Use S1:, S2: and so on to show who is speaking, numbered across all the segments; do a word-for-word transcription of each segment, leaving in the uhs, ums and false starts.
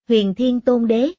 S1: Huyền Thiên Tôn Đế.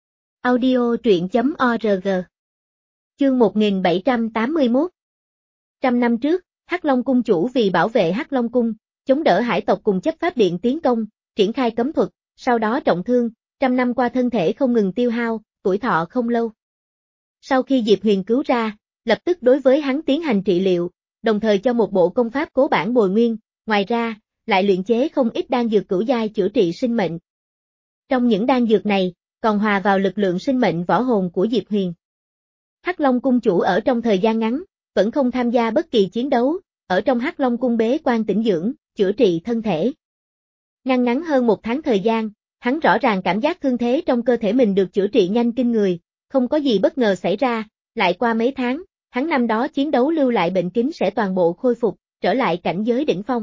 S1: Audio truyện chấm org. Chương một nghìn bảy trăm tám mươi mốt. Trăm năm trước, Hắc Long cung chủ vì bảo vệ Hắc Long cung, chống đỡ hải tộc cùng chấp pháp điện tiến công, triển khai cấm thuật, sau đó trọng thương, trăm năm qua thân thể không ngừng tiêu hao, tuổi thọ không lâu. Sau khi Diệp Huyền cứu ra, lập tức đối với hắn tiến hành trị liệu, đồng thời cho một bộ công pháp cố bản bồi nguyên, ngoài ra, lại luyện chế không ít đan dược cửu giai chữa trị sinh mệnh. Trong những đan dược này, còn hòa vào lực lượng sinh mệnh võ hồn của Diệp Huyền. Hắc Long cung chủ ở trong thời gian ngắn, vẫn không tham gia bất kỳ chiến đấu, ở trong Hắc Long cung bế quan tĩnh dưỡng, chữa trị thân thể. Ngăn ngắn hơn một tháng thời gian, hắn rõ ràng cảm giác thương thế trong cơ thể mình được chữa trị nhanh kinh người, không có gì bất ngờ xảy ra, lại qua mấy tháng, hắn năm đó chiến đấu lưu lại bệnh kính sẽ toàn bộ khôi phục, trở lại cảnh giới đỉnh phong.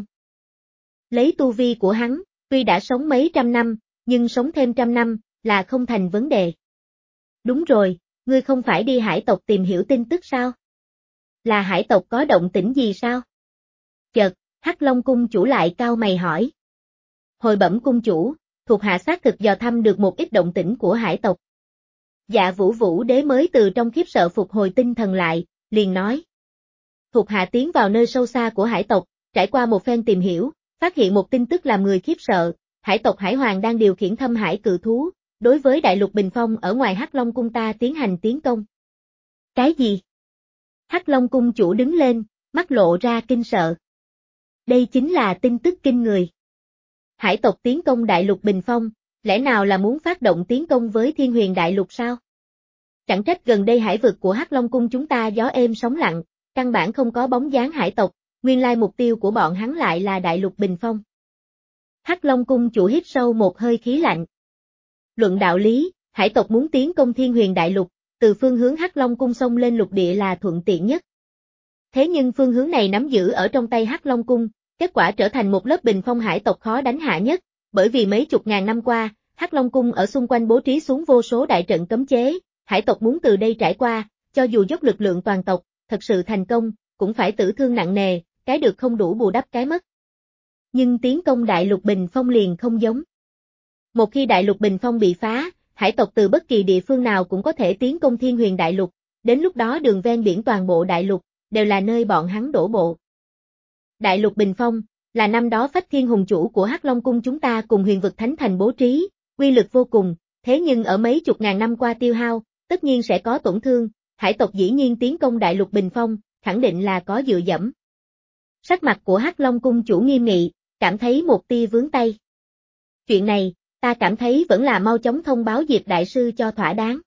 S1: Lấy tu vi của hắn, tuy đã sống mấy trăm năm, nhưng sống thêm trăm năm, là không thành vấn đề. Đúng rồi, ngươi không phải đi hải tộc tìm hiểu tin tức sao? Là hải tộc có động tĩnh gì sao? Chợt, Hắc Long cung chủ lại cau mày hỏi. Hồi bẩm cung chủ, thuộc hạ xác thực dò thăm được một ít động tĩnh của hải tộc. Dạ Vũ Vũ Đế mới từ trong khiếp sợ phục hồi tinh thần lại, liền nói. Thuộc hạ tiến vào nơi sâu xa của hải tộc, trải qua một phen tìm hiểu, phát hiện một tin tức làm người khiếp sợ, hải tộc Hải Hoàng đang điều khiển thâm hải cự thú, đối với đại lục Bình Phong ở ngoài Hắc Long cung ta tiến hành tiến công. Cái gì? Hắc Long cung chủ đứng lên, mắt lộ ra kinh sợ. Đây chính là tin tức kinh người. Hải tộc tiến công đại lục Bình Phong, lẽ nào là muốn phát động tiến công với Thiên Huyền đại lục sao? Chẳng trách gần đây hải vực của Hắc Long cung chúng ta gió êm sóng lặng, căn bản không có bóng dáng hải tộc, nguyên lai mục tiêu của bọn hắn lại là đại lục Bình Phong. Hắc Long cung chủ hít sâu một hơi khí lạnh. Luận đạo lý, hải tộc muốn tiến công Thiên Huyền đại lục, từ phương hướng Hắc Long cung xông lên lục địa là thuận tiện nhất. Thế nhưng phương hướng này nắm giữ ở trong tay Hắc Long cung, kết quả trở thành một lớp bình phong hải tộc khó đánh hạ nhất, bởi vì mấy chục ngàn năm qua, Hắc Long cung ở xung quanh bố trí xuống vô số đại trận cấm chế, hải tộc muốn từ đây trải qua, cho dù dốc lực lượng toàn tộc, thật sự thành công, cũng phải tử thương nặng nề, cái được không đủ bù đắp cái mất. Nhưng tiến công đại lục Bình Phong liền không giống. Một khi đại lục Bình Phong bị phá, hải tộc từ bất kỳ địa phương nào cũng có thể tiến công Thiên Huyền đại lục, đến lúc đó đường ven biển toàn bộ đại lục, đều là nơi bọn hắn đổ bộ. Đại lục Bình Phong, là năm đó Phách Thiên hùng chủ của Hắc Long cung chúng ta cùng Huyền vực Thánh Thành bố trí, uy lực vô cùng, thế nhưng ở mấy chục ngàn năm qua tiêu hao, tất nhiên sẽ có tổn thương, hải tộc dĩ nhiên tiến công đại lục Bình Phong, khẳng định là có dựa dẫm. Sắc mặt của Hắc Long cung chủ nghiêm nghị, cảm thấy một tia vướng tay. Chuyện này, ta cảm thấy vẫn là mau chóng thông báo Diệp Đại Sư cho thỏa đáng.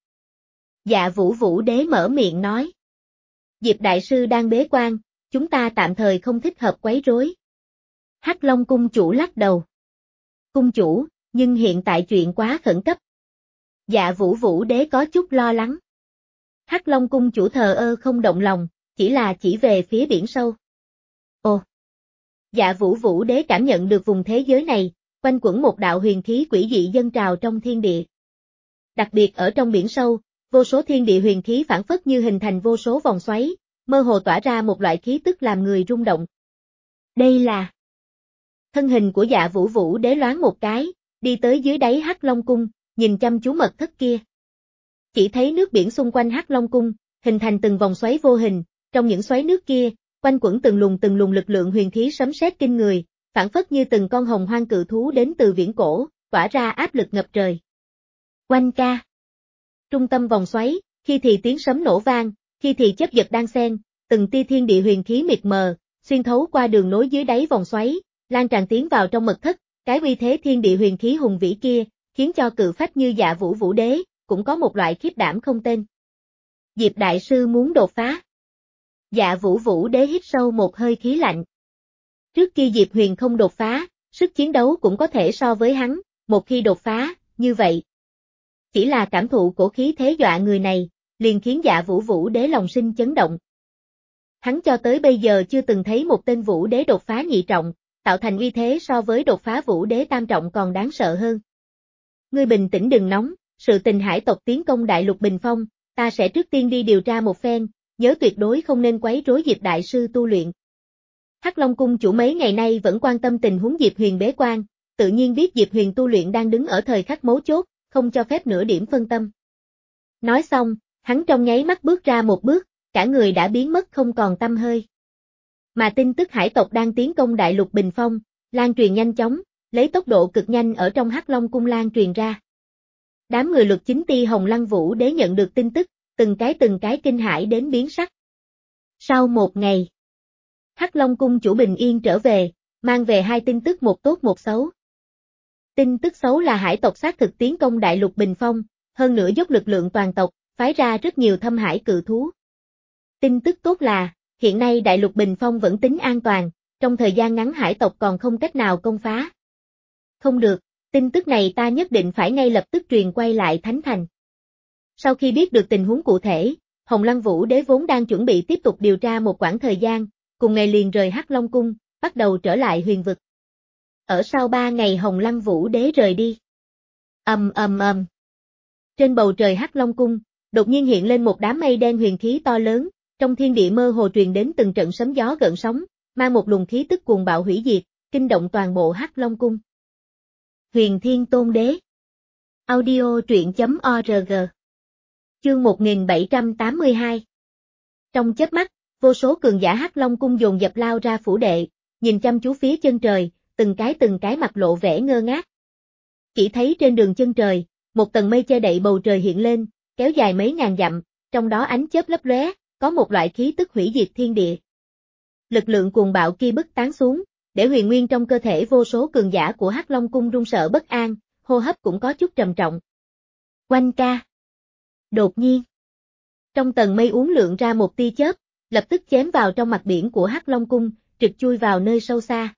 S1: Dạ Vũ Vũ Đế mở miệng nói. Diệp Đại Sư đang bế quan, chúng ta tạm thời không thích hợp quấy rối. Hắc Long cung chủ lắc đầu. Cung chủ, nhưng hiện tại chuyện quá khẩn cấp. Dạ Vũ Vũ Đế có chút lo lắng. Hắc Long cung chủ thờ ơ không động lòng, chỉ là chỉ về phía biển sâu. Ồ! Dạ Vũ Vũ Đế cảm nhận được vùng thế giới này, quanh quẩn một đạo huyền khí quỷ dị dâng trào trong thiên địa. Đặc biệt ở trong biển sâu, vô số thiên địa huyền khí phản phất như hình thành vô số vòng xoáy, mơ hồ tỏa ra một loại khí tức làm người rung động. Đây là... Thân hình của Dạ Vũ Vũ Đế loáng một cái, đi tới dưới đáy Hắc Long cung, nhìn chăm chú mật thất kia. Chỉ thấy nước biển xung quanh Hắc Long cung, hình thành từng vòng xoáy vô hình, trong những xoáy nước kia, quanh quẩn từng luồng từng luồng lực lượng huyền khí sấm sét kinh người, phản phất như từng con hồng hoang cự thú đến từ viễn cổ, tỏa ra áp lực ngập trời. Oanh ca. Trung tâm vòng xoáy, khi thì tiếng sấm nổ vang, khi thì chớp giật đan xen, từng tia thiên địa huyền khí mịt mờ, xuyên thấu qua đường nối dưới đáy vòng xoáy, lan tràn tiến vào trong mật thất, cái uy thế thiên địa huyền khí hùng vĩ kia, khiến cho cự phách như Dạ Vũ Vũ Đế, cũng có một loại khiếp đảm không tên. Diệp Đại Sư muốn đột phá. Dạ Vũ Vũ Đế hít sâu một hơi khí lạnh. Trước kia Diệp Huyền không đột phá, sức chiến đấu cũng có thể so với hắn, một khi đột phá, như vậy. Chỉ là cảm thụ cổ khí thế dọa người này, liền khiến Dạ Vũ Vũ Đế lòng sinh chấn động. Hắn cho tới bây giờ chưa từng thấy một tên Vũ Đế đột phá nhị trọng, tạo thành uy thế so với đột phá Vũ Đế tam trọng còn đáng sợ hơn. Ngươi bình tĩnh đừng nóng, sự tình hải tộc tiến công đại lục Bình Phong, ta sẽ trước tiên đi điều tra một phen, nhớ tuyệt đối không nên quấy rối Diệp Đại Sư tu luyện. Hắc Long cung chủ mấy ngày nay vẫn quan tâm tình huống Diệp Huyền bế quan, tự nhiên biết Diệp Huyền tu luyện đang đứng ở thời khắc mấu chốt, không cho phép nửa điểm phân tâm. Nói xong, hắn trong nháy mắt bước ra một bước, cả người đã biến mất không còn tăm hơi. Mà tin tức hải tộc đang tiến công đại lục Bình Phong, lan truyền nhanh chóng, lấy tốc độ cực nhanh ở trong Hắc Long cung lan truyền ra. Đám người Luật Chính Ti Hồng Lăng Vũ Đế nhận được tin tức, từng cái từng cái kinh hãi đến biến sắc. Sau một ngày, Hắc Long cung chủ bình yên trở về, mang về hai tin tức một tốt một xấu. Tin tức xấu là hải tộc xác thực tiến công đại lục Bình Phong, hơn nữa dốc lực lượng toàn tộc, phái ra rất nhiều thâm hải cự thú. Tin tức tốt là, hiện nay đại lục Bình Phong vẫn tính an toàn, trong thời gian ngắn hải tộc còn không cách nào công phá. Không được, tin tức này ta nhất định phải ngay lập tức truyền quay lại Thánh Thành. Sau khi biết được tình huống cụ thể, Hồng Lăng Vũ Đế vốn đang chuẩn bị tiếp tục điều tra một quãng thời gian, cùng ngày liền rời Hắc Long cung, bắt đầu trở lại huyền vực. Ở sau ba ngày Hồng Lăng Vũ Đế rời đi. Ầm ầm ầm. Trên bầu trời Hắc Long cung, đột nhiên hiện lên một đám mây đen huyền khí to lớn, trong thiên địa mơ hồ truyền đến từng trận sấm gió gợn sóng, mang một luồng khí tức cuồng bạo hủy diệt, kinh động toàn bộ Hắc Long cung. Huyền Thiên Tôn Đế. Audio truyện chấm org. Chương một nghìn bảy trăm tám mươi hai. Trong chớp mắt, vô số cường giả Hắc Long cung dồn dập lao ra phủ đệ, nhìn chăm chú phía chân trời, từng cái từng cái mặt lộ vẻ ngơ ngác. Chỉ thấy trên đường chân trời, một tầng mây che đậy bầu trời hiện lên, kéo dài mấy ngàn dặm, trong đó ánh chớp lấp lóe, có một loại khí tức hủy diệt thiên địa. Lực lượng cuồng bạo kia bức tán xuống, để huyền nguyên trong cơ thể vô số cường giả của Hắc Long cung run sợ bất an, hô hấp cũng có chút trầm trọng. Oanh ca. Đột nhiên, trong tầng mây uốn lượn ra một tia chớp, lập tức chém vào trong mặt biển của Hắc Long cung, trực chui vào nơi sâu xa.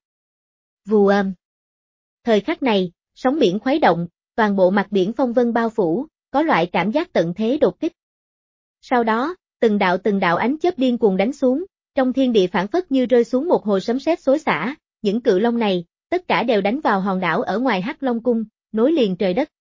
S1: Vù ầm. Thời khắc này, sóng biển khuấy động, toàn bộ mặt biển phong vân bao phủ, có loại cảm giác tận thế đột kích. Sau đó, từng đạo từng đạo ánh chớp điên cuồng đánh xuống, trong thiên địa phảng phất như rơi xuống một hồi sấm sét xối xả, những cự long này, tất cả đều đánh vào hòn đảo ở ngoài Hắc Long cung, nối liền trời đất.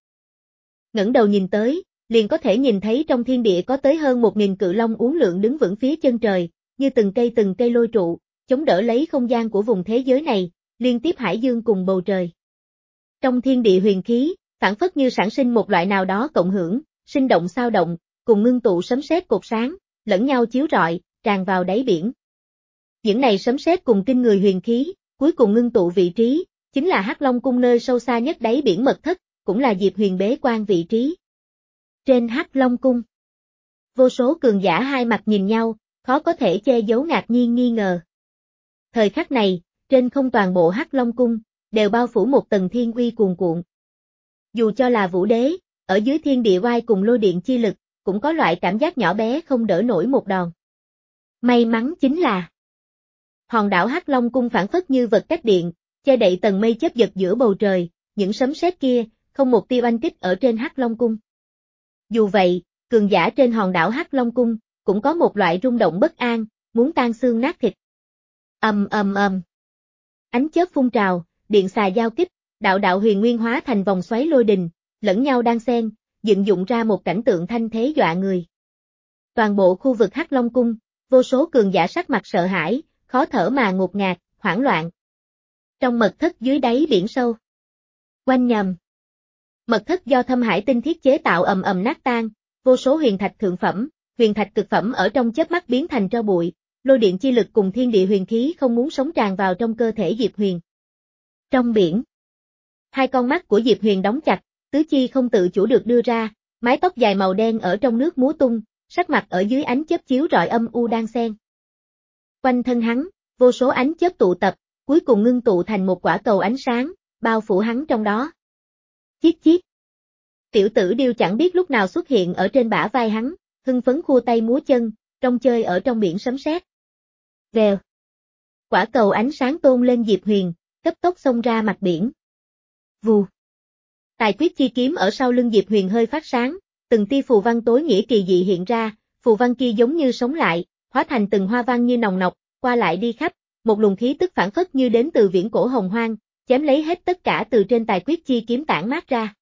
S1: Ngẩng đầu nhìn tới, liền có thể nhìn thấy trong thiên địa có tới hơn một nghìn cự long uốn lượn đứng vững phía chân trời, như từng cây từng cây lôi trụ, chống đỡ lấy không gian của vùng thế giới này, liên tiếp hải dương cùng bầu trời. Trong thiên địa huyền khí, phảng phất như sản sinh một loại nào đó cộng hưởng, sinh động sao động, cùng ngưng tụ sấm sét cột sáng, lẫn nhau chiếu rọi, tràn vào đáy biển. Những này sấm sét cùng kinh người huyền khí, cuối cùng ngưng tụ vị trí, chính là Hắc Long cung nơi sâu xa nhất đáy biển mật thất, cũng là Diệp Huyền bế quan vị trí. Trên Hắc Long cung, vô số cường giả hai mặt nhìn nhau, khó có thể che giấu ngạc nhiên nghi ngờ. Thời khắc này, trên không toàn bộ Hắc Long cung, đều bao phủ một tầng thiên uy cuồn cuộn. Dù cho là Vũ Đế, ở dưới thiên địa oai cùng lôi điện chi lực, cũng có loại cảm giác nhỏ bé không đỡ nổi một đòn. May mắn chính là hòn đảo Hắc Long cung phảng phất như vật cách điện, che đậy tầng mây chớp giật giữa bầu trời, những sấm sét kia, không một tia oanh kích ở trên Hắc Long cung. Dù vậy, cường giả trên hòn đảo Hắc Long cung, cũng có một loại rung động bất an, muốn tan xương nát thịt. Ầm ầm ầm. Ánh chớp phun trào, điện xà giao kích, đạo đạo huyền nguyên hóa thành vòng xoáy lôi đình, lẫn nhau đan xen, dựng dụng ra một cảnh tượng thanh thế dọa người. Toàn bộ khu vực Hắc Long cung, vô số cường giả sắc mặt sợ hãi, khó thở mà ngột ngạt, hoảng loạn. Trong mật thất dưới đáy biển sâu. Oanh nhầm. Mật thất do thâm hải tinh thiết chế tạo ầm ầm nát tan, vô số huyền thạch thượng phẩm, huyền thạch cực phẩm ở trong chớp mắt biến thành tro bụi, lôi điện chi lực cùng thiên địa huyền khí không muốn sống tràn vào trong cơ thể Diệp Huyền. Trong biển, hai con mắt của Diệp Huyền đóng chặt, tứ chi không tự chủ được đưa ra, mái tóc dài màu đen ở trong nước múa tung, sắc mặt ở dưới ánh chớp chiếu rọi âm u đan xen. Quanh thân hắn, vô số ánh chớp tụ tập, cuối cùng ngưng tụ thành một quả cầu ánh sáng, bao phủ hắn trong đó. Chiết chiết. Tiểu tử điêu chẳng biết lúc nào xuất hiện ở trên bả vai hắn, hưng phấn khua tay múa chân, trong chơi ở trong biển sấm sét. Vèo. Quả cầu ánh sáng tôn lên Diệp Huyền, cấp tốc xông ra mặt biển. Vù. Tài quyết chi kiếm ở sau lưng Diệp Huyền hơi phát sáng, từng tia phù văn tối nghĩa kỳ dị hiện ra, phù văn kia giống như sống lại, hóa thành từng hoa văn như nòng nọc, qua lại đi khắp, một luồng khí tức phản phất như đến từ viễn cổ hồng hoang, chém lấy hết tất cả từ trên tài quyết chi kiếm tản mát ra.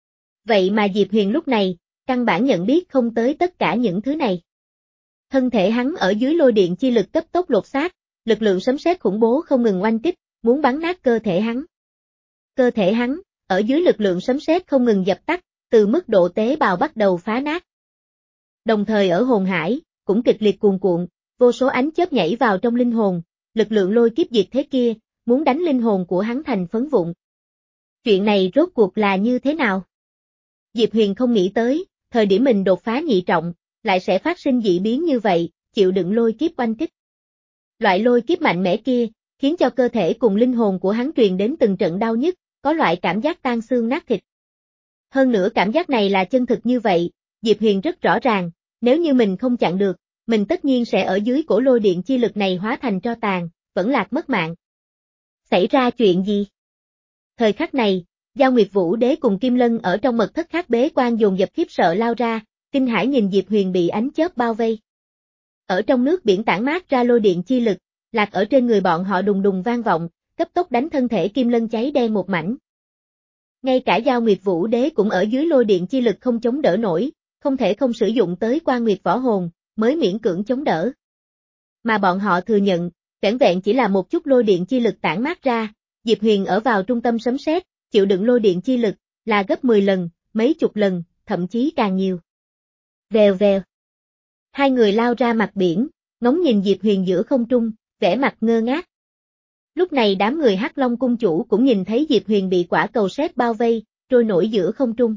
S1: Vậy mà Diệp Huyền lúc này, căn bản nhận biết không tới tất cả những thứ này. Thân thể hắn ở dưới lôi điện chi lực cấp tốc lột xác, lực lượng sấm sét khủng bố không ngừng oanh kích, muốn bắn nát cơ thể hắn. Cơ thể hắn, ở dưới lực lượng sấm sét không ngừng dập tắt, từ mức độ tế bào bắt đầu phá nát. Đồng thời ở hồn hải, cũng kịch liệt cuồn cuộn, vô số ánh chớp nhảy vào trong linh hồn, lực lượng lôi kiếp diệt thế kia, muốn đánh linh hồn của hắn thành phấn vụn. Chuyện này rốt cuộc là như thế nào? Diệp Huyền không nghĩ tới, thời điểm mình đột phá nhị trọng, lại sẽ phát sinh dị biến như vậy, chịu đựng lôi kiếp oanh kích. Loại lôi kiếp mạnh mẽ kia, khiến cho cơ thể cùng linh hồn của hắn truyền đến từng trận đau nhức, có loại cảm giác tan xương nát thịt. Hơn nữa cảm giác này là chân thực như vậy, Diệp Huyền rất rõ ràng, nếu như mình không chặn được, mình tất nhiên sẽ ở dưới cổ lôi điện chi lực này hóa thành tro tàn, vẫn lạc mất mạng. Xảy ra chuyện gì? Thời khắc này, Giao Nguyệt Vũ Đế cùng Kim Lân ở trong mật thất khác bế quan dồn dập khiếp sợ lao ra, kinh hãi nhìn Diệp Huyền bị ánh chớp bao vây. Ở trong nước biển tản mát ra lôi điện chi lực, lạc ở trên người bọn họ đùng đùng vang vọng, cấp tốc đánh thân thể Kim Lân cháy đen một mảnh. Ngay cả Giao Nguyệt Vũ Đế cũng ở dưới lôi điện chi lực không chống đỡ nổi, không thể không sử dụng tới Quan Nguyệt võ hồn, mới miễn cưỡng chống đỡ. Mà bọn họ thừa nhận, vẻn vẹn chỉ là một chút lôi điện chi lực tản mát ra, Diệp Huyền ở vào trung tâm sấm sét, chịu đựng lôi điện chi lực, là gấp mười lần, mấy chục lần, thậm chí càng nhiều. Vèo vèo. Hai người lao ra mặt biển, ngóng nhìn Diệp Huyền giữa không trung, vẻ mặt ngơ ngác. Lúc này đám người Hắc Long cung chủ cũng nhìn thấy Diệp Huyền bị quả cầu sét bao vây, trôi nổi giữa không trung.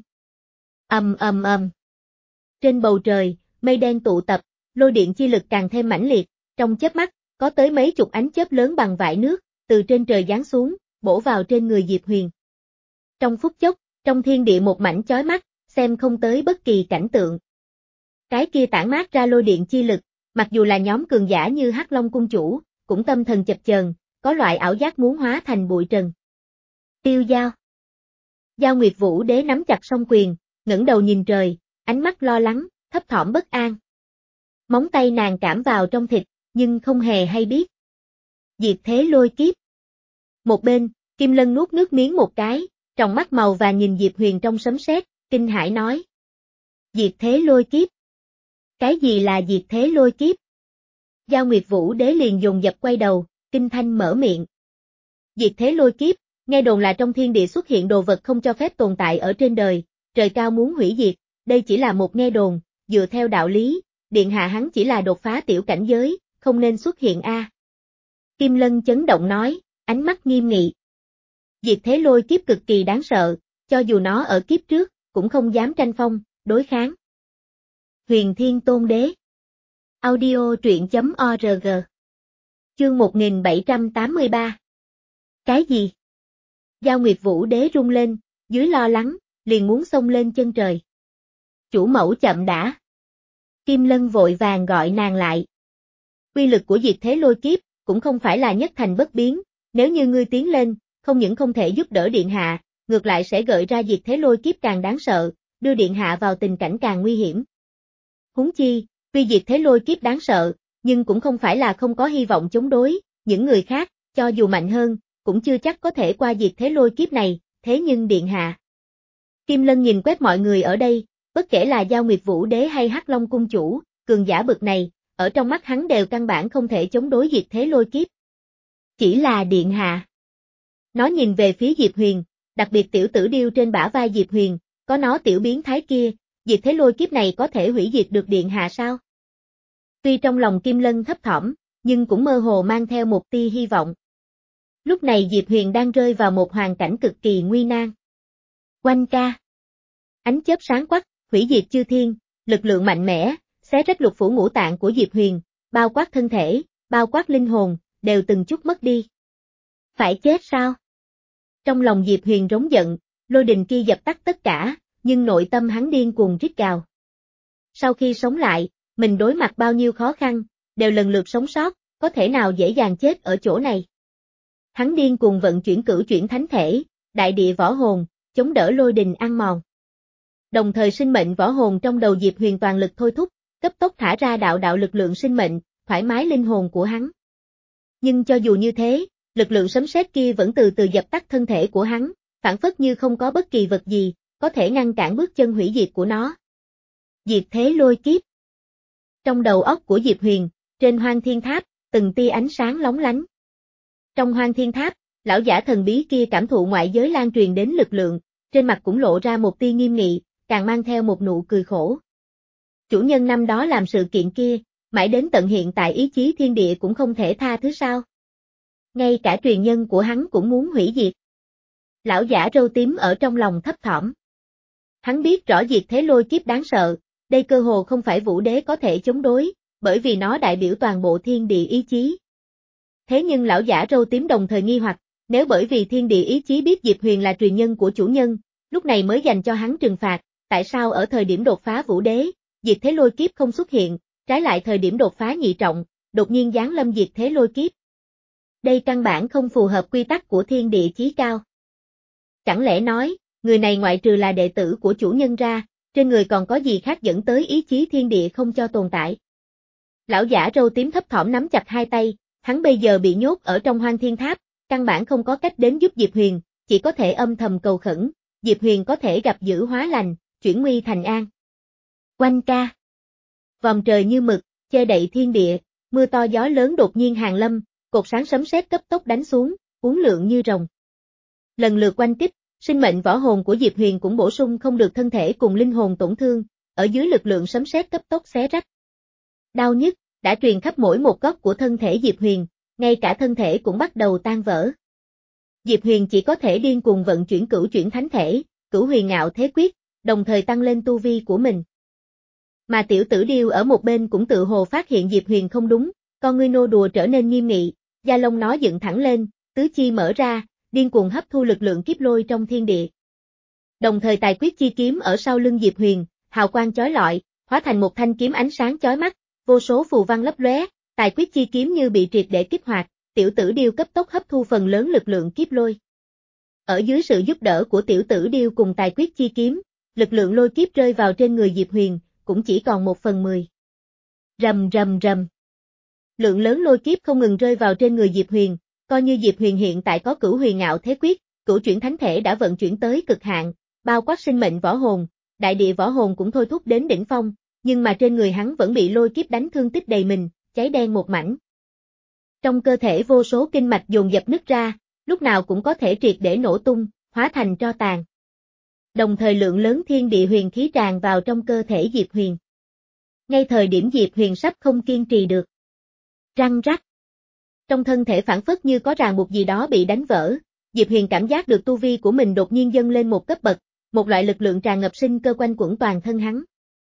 S1: Ầm ầm ầm. Trên bầu trời, mây đen tụ tập, lôi điện chi lực càng thêm mãnh liệt, trong chớp mắt, có tới mấy chục ánh chớp lớn bằng vải nước, từ trên trời giáng xuống, bổ vào trên người Diệp Huyền. Trong phút chốc, trong thiên địa một mảnh chói mắt, xem không tới bất kỳ cảnh tượng. Cái kia tản mát ra lôi điện chi lực, mặc dù là nhóm cường giả như Hắc Long cung chủ, cũng tâm thần chập chờn, có loại ảo giác muốn hóa thành bụi trần. Tiêu Giao. Giao Nguyệt Vũ Đế nắm chặt song quyền, ngẩng đầu nhìn trời, ánh mắt lo lắng, thấp thỏm bất an. Móng tay nàng cảm vào trong thịt, nhưng không hề hay biết. Diệt thế lôi kiếp. Một bên, Kim Lân nuốt nước miếng một cái, tròng mắt màu và nhìn Diệp Huyền trong sấm sét, kinh hãi nói. Diệt thế lôi kiếp. Cái gì là diệt thế lôi kiếp? Giao Nguyệt Vũ Đế liền dồn dập quay đầu, kinh thanh mở miệng. Diệt thế lôi kiếp, nghe đồn là trong thiên địa xuất hiện đồ vật không cho phép tồn tại ở trên đời, trời cao muốn hủy diệt, đây chỉ là một nghe đồn, dựa theo đạo lý, điện hạ hắn chỉ là đột phá tiểu cảnh giới, không nên xuất hiện a. À. Kim Lân chấn động nói, ánh mắt nghiêm nghị. Diệt thế lôi kiếp cực kỳ đáng sợ, cho dù nó ở kiếp trước, cũng không dám tranh phong, đối kháng. Huyền Thiên Tôn Đế. Audio truyện chấm org. Chương một nghìn bảy trăm tám mươi ba. Cái gì? Giao Nguyệt Vũ Đế rung lên, dưới lo lắng, liền muốn xông lên chân trời. Chủ mẫu chậm đã. Kim Lân vội vàng gọi nàng lại. Uy lực của diệt thế lôi kiếp, cũng không phải là nhất thành bất biến, nếu như ngươi tiến lên, không những không thể giúp đỡ điện hạ, ngược lại sẽ gợi ra diệt thế lôi kiếp càng đáng sợ, đưa điện hạ vào tình cảnh càng nguy hiểm. Huống chi, tuy diệt thế lôi kiếp đáng sợ, nhưng cũng không phải là không có hy vọng chống đối, những người khác, cho dù mạnh hơn, cũng chưa chắc có thể qua diệt thế lôi kiếp này, thế nhưng điện hạ. Kim Lân nhìn quét mọi người ở đây, bất kể là Giao Nguyệt Vũ Đế hay Hắc Long cung chủ, cường giả bực này, ở trong mắt hắn đều căn bản không thể chống đối diệt thế lôi kiếp. Chỉ là điện hạ. Nó nhìn về phía Diệp Huyền, đặc biệt tiểu tử điêu trên bả vai Diệp Huyền, có nó tiểu biến thái kia, diệt thế lôi kiếp này có thể hủy diệt được điện hạ sao? Tuy trong lòng Kim Lân thấp thỏm, nhưng cũng mơ hồ mang theo một tia hy vọng. Lúc này Diệp Huyền đang rơi vào một hoàn cảnh cực kỳ nguy nan. Oanh ca. Ánh chớp sáng quắc, hủy diệt chư thiên, lực lượng mạnh mẽ, xé rách lục phủ ngũ tạng của Diệp Huyền, bao quát thân thể, bao quát linh hồn, đều từng chút mất đi. Phải chết sao? Trong lòng Diệp Huyền rống giận, lôi đình kia dập tắt tất cả, nhưng nội tâm hắn điên cuồng rít gào. Sau khi sống lại, mình đối mặt bao nhiêu khó khăn, đều lần lượt sống sót, có thể nào dễ dàng chết ở chỗ này. Hắn điên cuồng vận chuyển cửu chuyển thánh thể, đại địa võ hồn, chống đỡ lôi đình ăn mòn. Đồng thời sinh mệnh võ hồn trong đầu Diệp Huyền toàn lực thôi thúc, cấp tốc thả ra đạo đạo lực lượng sinh mệnh, thoải mái linh hồn của hắn. Nhưng cho dù như thế, lực lượng sấm sét kia vẫn từ từ dập tắt thân thể của hắn, phản phất như không có bất kỳ vật gì, có thể ngăn cản bước chân hủy diệt của nó. Diệt thế lôi kiếp. Trong đầu óc của Diệp Huyền, trên Hoang Thiên Tháp, từng tia ánh sáng lóng lánh. Trong Hoang Thiên Tháp, lão giả thần bí kia cảm thụ ngoại giới lan truyền đến lực lượng, trên mặt cũng lộ ra một tia nghiêm nghị, càng mang theo một nụ cười khổ. Chủ nhân năm đó làm sự kiện kia, mãi đến tận hiện tại ý chí thiên địa cũng không thể tha thứ sao? Ngay cả truyền nhân của hắn cũng muốn hủy diệt. Lão giả râu tím ở trong lòng thấp thỏm. Hắn biết rõ diệt thế lôi kiếp đáng sợ, đây cơ hồ không phải vũ đế có thể chống đối, bởi vì nó đại biểu toàn bộ thiên địa ý chí. Thế nhưng lão giả râu tím đồng thời nghi hoặc, nếu bởi vì thiên địa ý chí biết Diệp Huyền là truyền nhân của chủ nhân, lúc này mới dành cho hắn trừng phạt, tại sao ở thời điểm đột phá vũ đế, diệt thế lôi kiếp không xuất hiện, trái lại thời điểm đột phá nhị trọng, đột nhiên giáng lâm diệt thế lôi kiếp. Đây căn bản không phù hợp quy tắc của thiên địa chí cao. Chẳng lẽ nói, người này ngoại trừ là đệ tử của chủ nhân ra, trên người còn có gì khác dẫn tới ý chí thiên địa không cho tồn tại? Lão giả râu tím thấp thỏm nắm chặt hai tay, hắn bây giờ bị nhốt ở trong Hoang Thiên Tháp, căn bản không có cách đến giúp Diệp Huyền, chỉ có thể âm thầm cầu khẩn, Diệp Huyền có thể gặp dữ hóa lành, chuyển nguy thành an. Oanh ca. Vòm trời như mực, che đậy thiên địa, mưa to gió lớn đột nhiên hàng lâm, cột sáng sấm sét cấp tốc đánh xuống, uốn lượn như rồng. Lần lượt oanh kích, sinh mệnh võ hồn của Diệp Huyền cũng bổ sung không được thân thể cùng linh hồn tổn thương, ở dưới lực lượng sấm sét cấp tốc xé rách. Đau nhức đã truyền khắp mỗi một góc của thân thể Diệp Huyền, ngay cả thân thể cũng bắt đầu tan vỡ. Diệp Huyền chỉ có thể điên cuồng vận chuyển cửu chuyển thánh thể, cửu huyền ngạo thế quyết, đồng thời tăng lên tu vi của mình. Mà tiểu tử điêu ở một bên cũng tự hồ phát hiện Diệp Huyền không đúng, con ngươi nô đùa trở nên nghiêm nghị, da lông nó dựng thẳng lên, tứ chi mở ra, điên cuồng hấp thu lực lượng kiếp lôi trong thiên địa. Đồng thời tài quyết chi kiếm ở sau lưng Diệp Huyền, hào quang chói lọi, hóa thành một thanh kiếm ánh sáng chói mắt, vô số phù văn lấp lóe, tài quyết chi kiếm như bị triệt để kích hoạt, tiểu tử điêu cấp tốc hấp thu phần lớn lực lượng kiếp lôi. Ở dưới sự giúp đỡ của tiểu tử điêu cùng tài quyết chi kiếm, lực lượng lôi kiếp rơi vào trên người Diệp Huyền, cũng chỉ còn một phần mười. Rầm rầm rầm. Lượng lớn lôi kiếp không ngừng rơi vào trên người Diệp Huyền, coi như Diệp Huyền hiện tại có cửu huyền ngạo thế quyết, cửu chuyển thánh thể đã vận chuyển tới cực hạn, bao quát sinh mệnh võ hồn, đại địa võ hồn cũng thôi thúc đến đỉnh phong, nhưng mà trên người hắn vẫn bị lôi kiếp đánh thương tích đầy mình, cháy đen một mảnh. Trong cơ thể vô số kinh mạch dồn dập nứt ra, lúc nào cũng có thể triệt để nổ tung, hóa thành tro tàn. Đồng thời lượng lớn thiên địa huyền khí tràn vào trong cơ thể Diệp Huyền. Ngay thời điểm Diệp Huyền sắp không kiên trì được. Răng rắc. Trong thân thể phản phất như có ràng buộc gì đó bị đánh vỡ, Diệp Huyền cảm giác được tu vi của mình đột nhiên dâng lên một cấp bậc, một loại lực lượng tràn ngập sinh cơ quanh quẩn toàn thân hắn.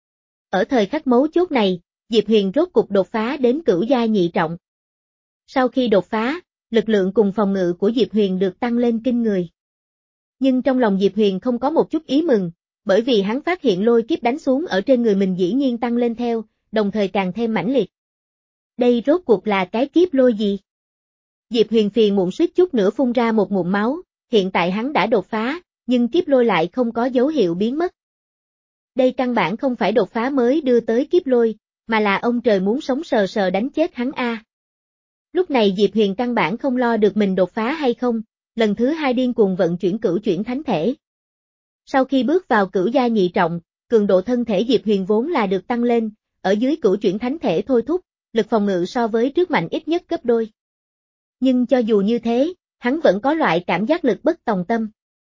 S1: Ở thời khắc mấu chốt này, Diệp Huyền rốt cục đột phá đến cửu giai nhị trọng. Sau khi đột phá, lực lượng cùng phòng ngự của Diệp Huyền được tăng lên kinh người. Nhưng trong lòng Diệp Huyền không có một chút ý mừng, bởi vì hắn phát hiện lôi kiếp đánh xuống ở trên người mình dĩ nhiên tăng lên theo, đồng thời càng thêm mãnh liệt. Đây rốt cuộc là cái kiếp lôi gì? Diệp Huyền phiền muộn suýt chút nữa phun ra một ngụm máu, hiện tại hắn đã đột phá, nhưng kiếp lôi lại không có dấu hiệu biến mất. Đây căn bản không phải đột phá mới đưa tới kiếp lôi, mà là ông trời muốn sống sờ sờ đánh chết hắn a. Lúc này Diệp Huyền căn bản không lo được mình đột phá hay không, lần thứ hai điên cuồng vận chuyển cửu chuyển thánh thể. Sau khi bước vào cửu gia nhị trọng, cường độ thân thể Diệp Huyền vốn là được tăng lên, ở dưới cửu chuyển thánh thể thôi thúc, lực phòng ngự so với trước mạnh ít nhất gấp đôi. Nhưng cho dù như thế, hắn vẫn có loại cảm giác lực bất tòng tâm.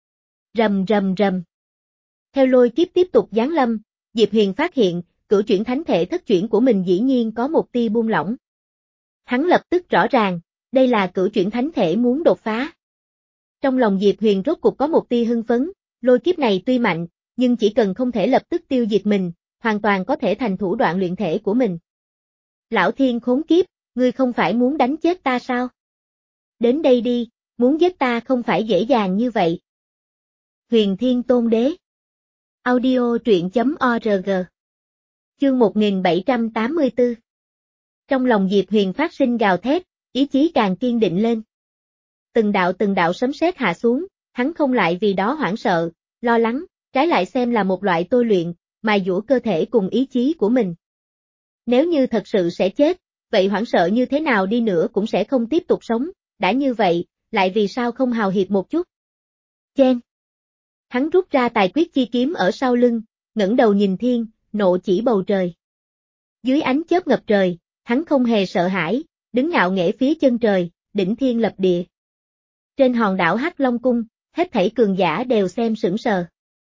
S1: Rầm rầm rầm. Theo lôi kiếp tiếp tục giáng lâm, Diệp Huyền phát hiện, cửu chuyển thánh thể thất chuyển của mình dĩ nhiên có một tia buông lỏng. Hắn lập tức rõ ràng, đây là cửu chuyển thánh thể muốn đột phá. Trong lòng Diệp Huyền rốt cục có một tia hưng phấn, lôi kiếp này tuy mạnh, nhưng chỉ cần không thể lập tức tiêu diệt mình, hoàn toàn có thể thành thủ đoạn luyện thể của mình. Lão thiên khốn kiếp, ngươi không phải muốn đánh chết ta sao? Đến đây đi, muốn giết ta không phải dễ dàng như vậy. Huyền Thiên Tôn Đế. Audio truyện chấm org. Chương một nghìn bảy trăm tám mươi tư. Trong lòng Diệp Huyền phát sinh gào thét, ý chí càng kiên định lên. Từng đạo từng đạo sấm sét hạ xuống, hắn không lại vì đó hoảng sợ, lo lắng, trái lại xem là một loại tôi luyện, mài dũa cơ thể cùng ý chí của mình. Nếu như thật sự sẽ chết, vậy hoảng sợ như thế nào đi nữa cũng sẽ không tiếp tục sống, đã như vậy, lại vì sao không hào hiệp một chút? Chen. Hắn rút ra tài quyết chi kiếm ở sau lưng, ngẩng đầu nhìn thiên, nộ chỉ bầu trời. Dưới ánh chớp ngập trời, hắn không hề sợ hãi, đứng ngạo nghễ phía chân trời, đỉnh thiên lập địa. Trên hòn đảo Hắc Long Cung, hết thảy cường giả đều xem sững sờ.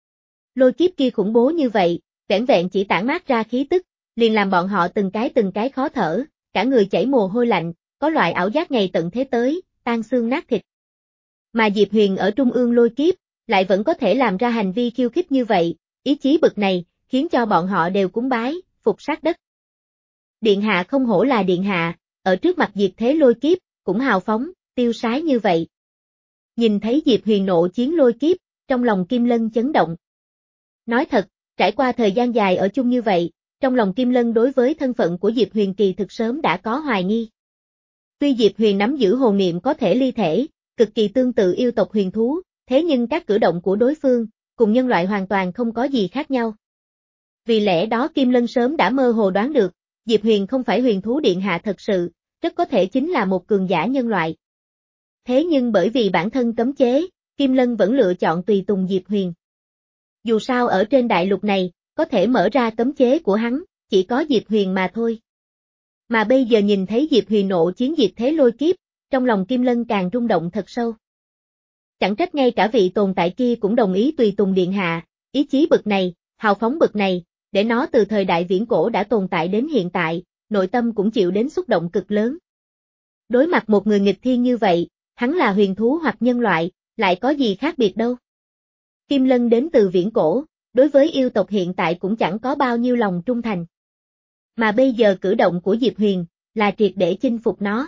S1: Lôi kiếp kia khủng bố như vậy, vẻn vẹn chỉ tản mát ra khí tức, liền làm bọn họ từng cái từng cái khó thở, cả người chảy mồ hôi lạnh, có loại ảo giác ngày tận thế tới, tan xương nát thịt. Mà Diệp Huyền ở trung ương lôi kiếp, lại vẫn có thể làm ra hành vi khiêu khích như vậy, ý chí bực này, khiến cho bọn họ đều cúng bái, phục sát đất. Điện hạ không hổ là điện hạ, ở trước mặt diệt thế lôi kiếp, cũng hào phóng, tiêu sái như vậy. Nhìn thấy Diệp Huyền nộ chiến lôi kiếp, trong lòng Kim Lân chấn động. Nói thật, trải qua thời gian dài ở chung như vậy, trong lòng Kim Lân đối với thân phận của Diệp Huyền kỳ thực sớm đã có hoài nghi. Tuy Diệp Huyền nắm giữ hồn niệm có thể ly thể, cực kỳ tương tự yêu tộc huyền thú, thế nhưng các cử động của đối phương, cùng nhân loại hoàn toàn không có gì khác nhau. Vì lẽ đó Kim Lân sớm đã mơ hồ đoán được, Diệp Huyền không phải huyền thú điện hạ thật sự, rất có thể chính là một cường giả nhân loại. Thế nhưng bởi vì bản thân cấm chế, Kim Lân vẫn lựa chọn tùy tùng Diệp Huyền. Dù sao ở trên đại lục này, có thể mở ra cấm chế của hắn, chỉ có Diệp Huyền mà thôi. Mà bây giờ nhìn thấy Diệp Huyền nộ chiến diệt thế lôi kiếp, trong lòng Kim Lân càng rung động thật sâu. Chẳng trách ngay cả vị tồn tại kia cũng đồng ý tùy tùng điện hạ, ý chí bực này, hào phóng bực này, để nó từ thời đại viễn cổ đã tồn tại đến hiện tại, nội tâm cũng chịu đến xúc động cực lớn. Đối mặt một người nghịch thiên như vậy, hắn là huyền thú hoặc nhân loại, lại có gì khác biệt đâu. Kim Lân đến từ viễn cổ, đối với yêu tộc hiện tại cũng chẳng có bao nhiêu lòng trung thành. Mà bây giờ cử động của Diệp Huyền, là triệt để chinh phục nó.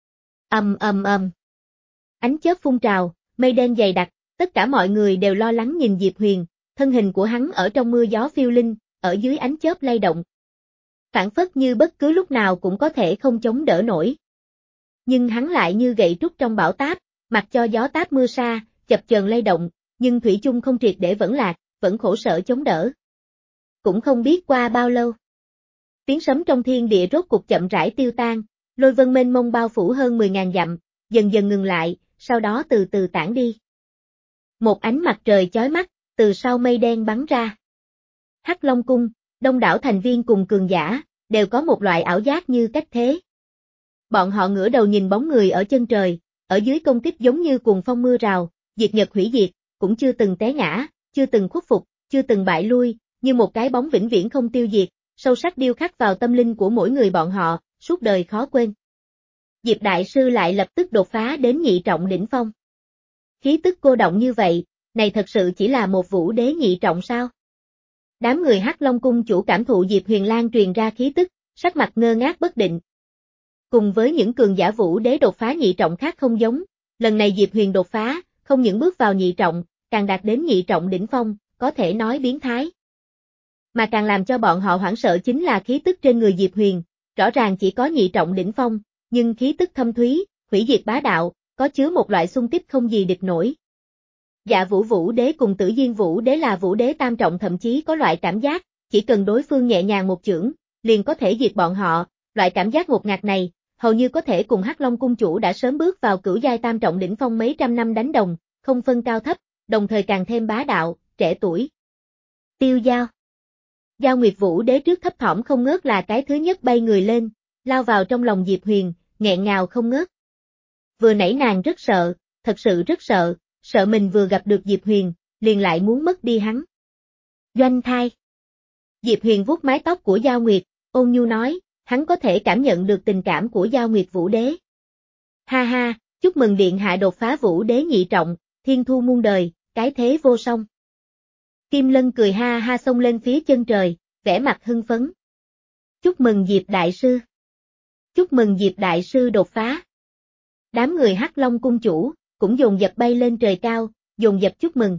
S1: Ầm ầm ầm. Ánh chớp phun trào, mây đen dày đặc, tất cả mọi người đều lo lắng nhìn Diệp Huyền, thân hình của hắn ở trong mưa gió phiêu linh, ở dưới ánh chớp lay động. Phản phất như bất cứ lúc nào cũng có thể không chống đỡ nổi. Nhưng hắn lại như gậy trúc trong bão táp, mặc cho gió táp mưa sa, chập chờn lay động, nhưng thủy chung không triệt để vẫn lạc, vẫn khổ sở chống đỡ. Cũng không biết qua bao lâu. Tiếng sấm trong thiên địa rốt cục chậm rãi tiêu tan, lôi vân mênh mông bao phủ hơn mười ngàn dặm, dần dần ngừng lại, sau đó từ từ tản đi. Một ánh mặt trời chói mắt, từ sau mây đen bắn ra. Hắc Long Cung, đông đảo thành viên cùng cường giả, đều có một loại ảo giác như cách thế. Bọn họ ngửa đầu nhìn bóng người ở chân trời, ở dưới công kích giống như cuồng phong mưa rào, diệt nhật hủy diệt, cũng chưa từng té ngã, chưa từng khuất phục, chưa từng bại lui, như một cái bóng vĩnh viễn không tiêu diệt, sâu sắc điêu khắc vào tâm linh của mỗi người bọn họ, suốt đời khó quên. Diệp Đại Sư lại lập tức đột phá đến nhị trọng đỉnh phong. Khí tức cô động như vậy, này thật sự chỉ là một vũ đế nhị trọng sao? Đám người Hắc Long Cung chủ cảm thụ Diệp Huyền lan truyền ra khí tức, sắc mặt ngơ ngác bất định. Cùng với những cường giả vũ đế đột phá nhị trọng khác không giống, lần này Diệp Huyền đột phá, không những bước vào nhị trọng, càng đạt đến nhị trọng đỉnh phong, có thể nói biến thái. Mà càng làm cho bọn họ hoảng sợ chính là khí tức trên người Diệp Huyền, rõ ràng chỉ có nhị trọng đỉnh phong, nhưng khí tức thâm thúy, hủy diệt bá đạo, có chứa một loại xung kích không gì địch nổi. Dạ Vũ Vũ Đế cùng Tử Diên Vũ Đế là Vũ Đế tam trọng thậm chí có loại cảm giác, chỉ cần đối phương nhẹ nhàng một chưởng, liền có thể diệt bọn họ, loại cảm giác ngột ngạt này, hầu như có thể cùng Hắc Long Cung chủ đã sớm bước vào cửu giai tam trọng đỉnh phong mấy trăm năm đánh đồng, không phân cao thấp, đồng thời càng thêm bá đạo, trẻ tuổi. Tiêu Giao. Giao Nguyệt Vũ Đế trước thấp thỏm không ngớt là cái thứ nhất bay người lên, lao vào trong lòng Diệp Huyền, nghẹn ngào không ngớt. Vừa nãy nàng rất sợ, thật sự rất sợ, sợ mình vừa gặp được Diệp Huyền, liền lại muốn mất đi hắn. Doanh Thai. Diệp Huyền vuốt mái tóc của Giao Nguyệt, ôn nhu nói, hắn có thể cảm nhận được tình cảm của Giao Nguyệt Vũ Đế. Ha ha, chúc mừng điện hạ đột phá Vũ Đế nhị trọng, thiên thu muôn đời, cái thế vô song. Kim Lân cười ha ha xông lên phía chân trời, vẻ mặt hưng phấn. Chúc mừng Diệp Đại Sư. Chúc mừng Diệp Đại Sư đột phá. Đám người Hắc Long Cung chủ, cũng dồn dập bay lên trời cao, dồn dập chúc mừng.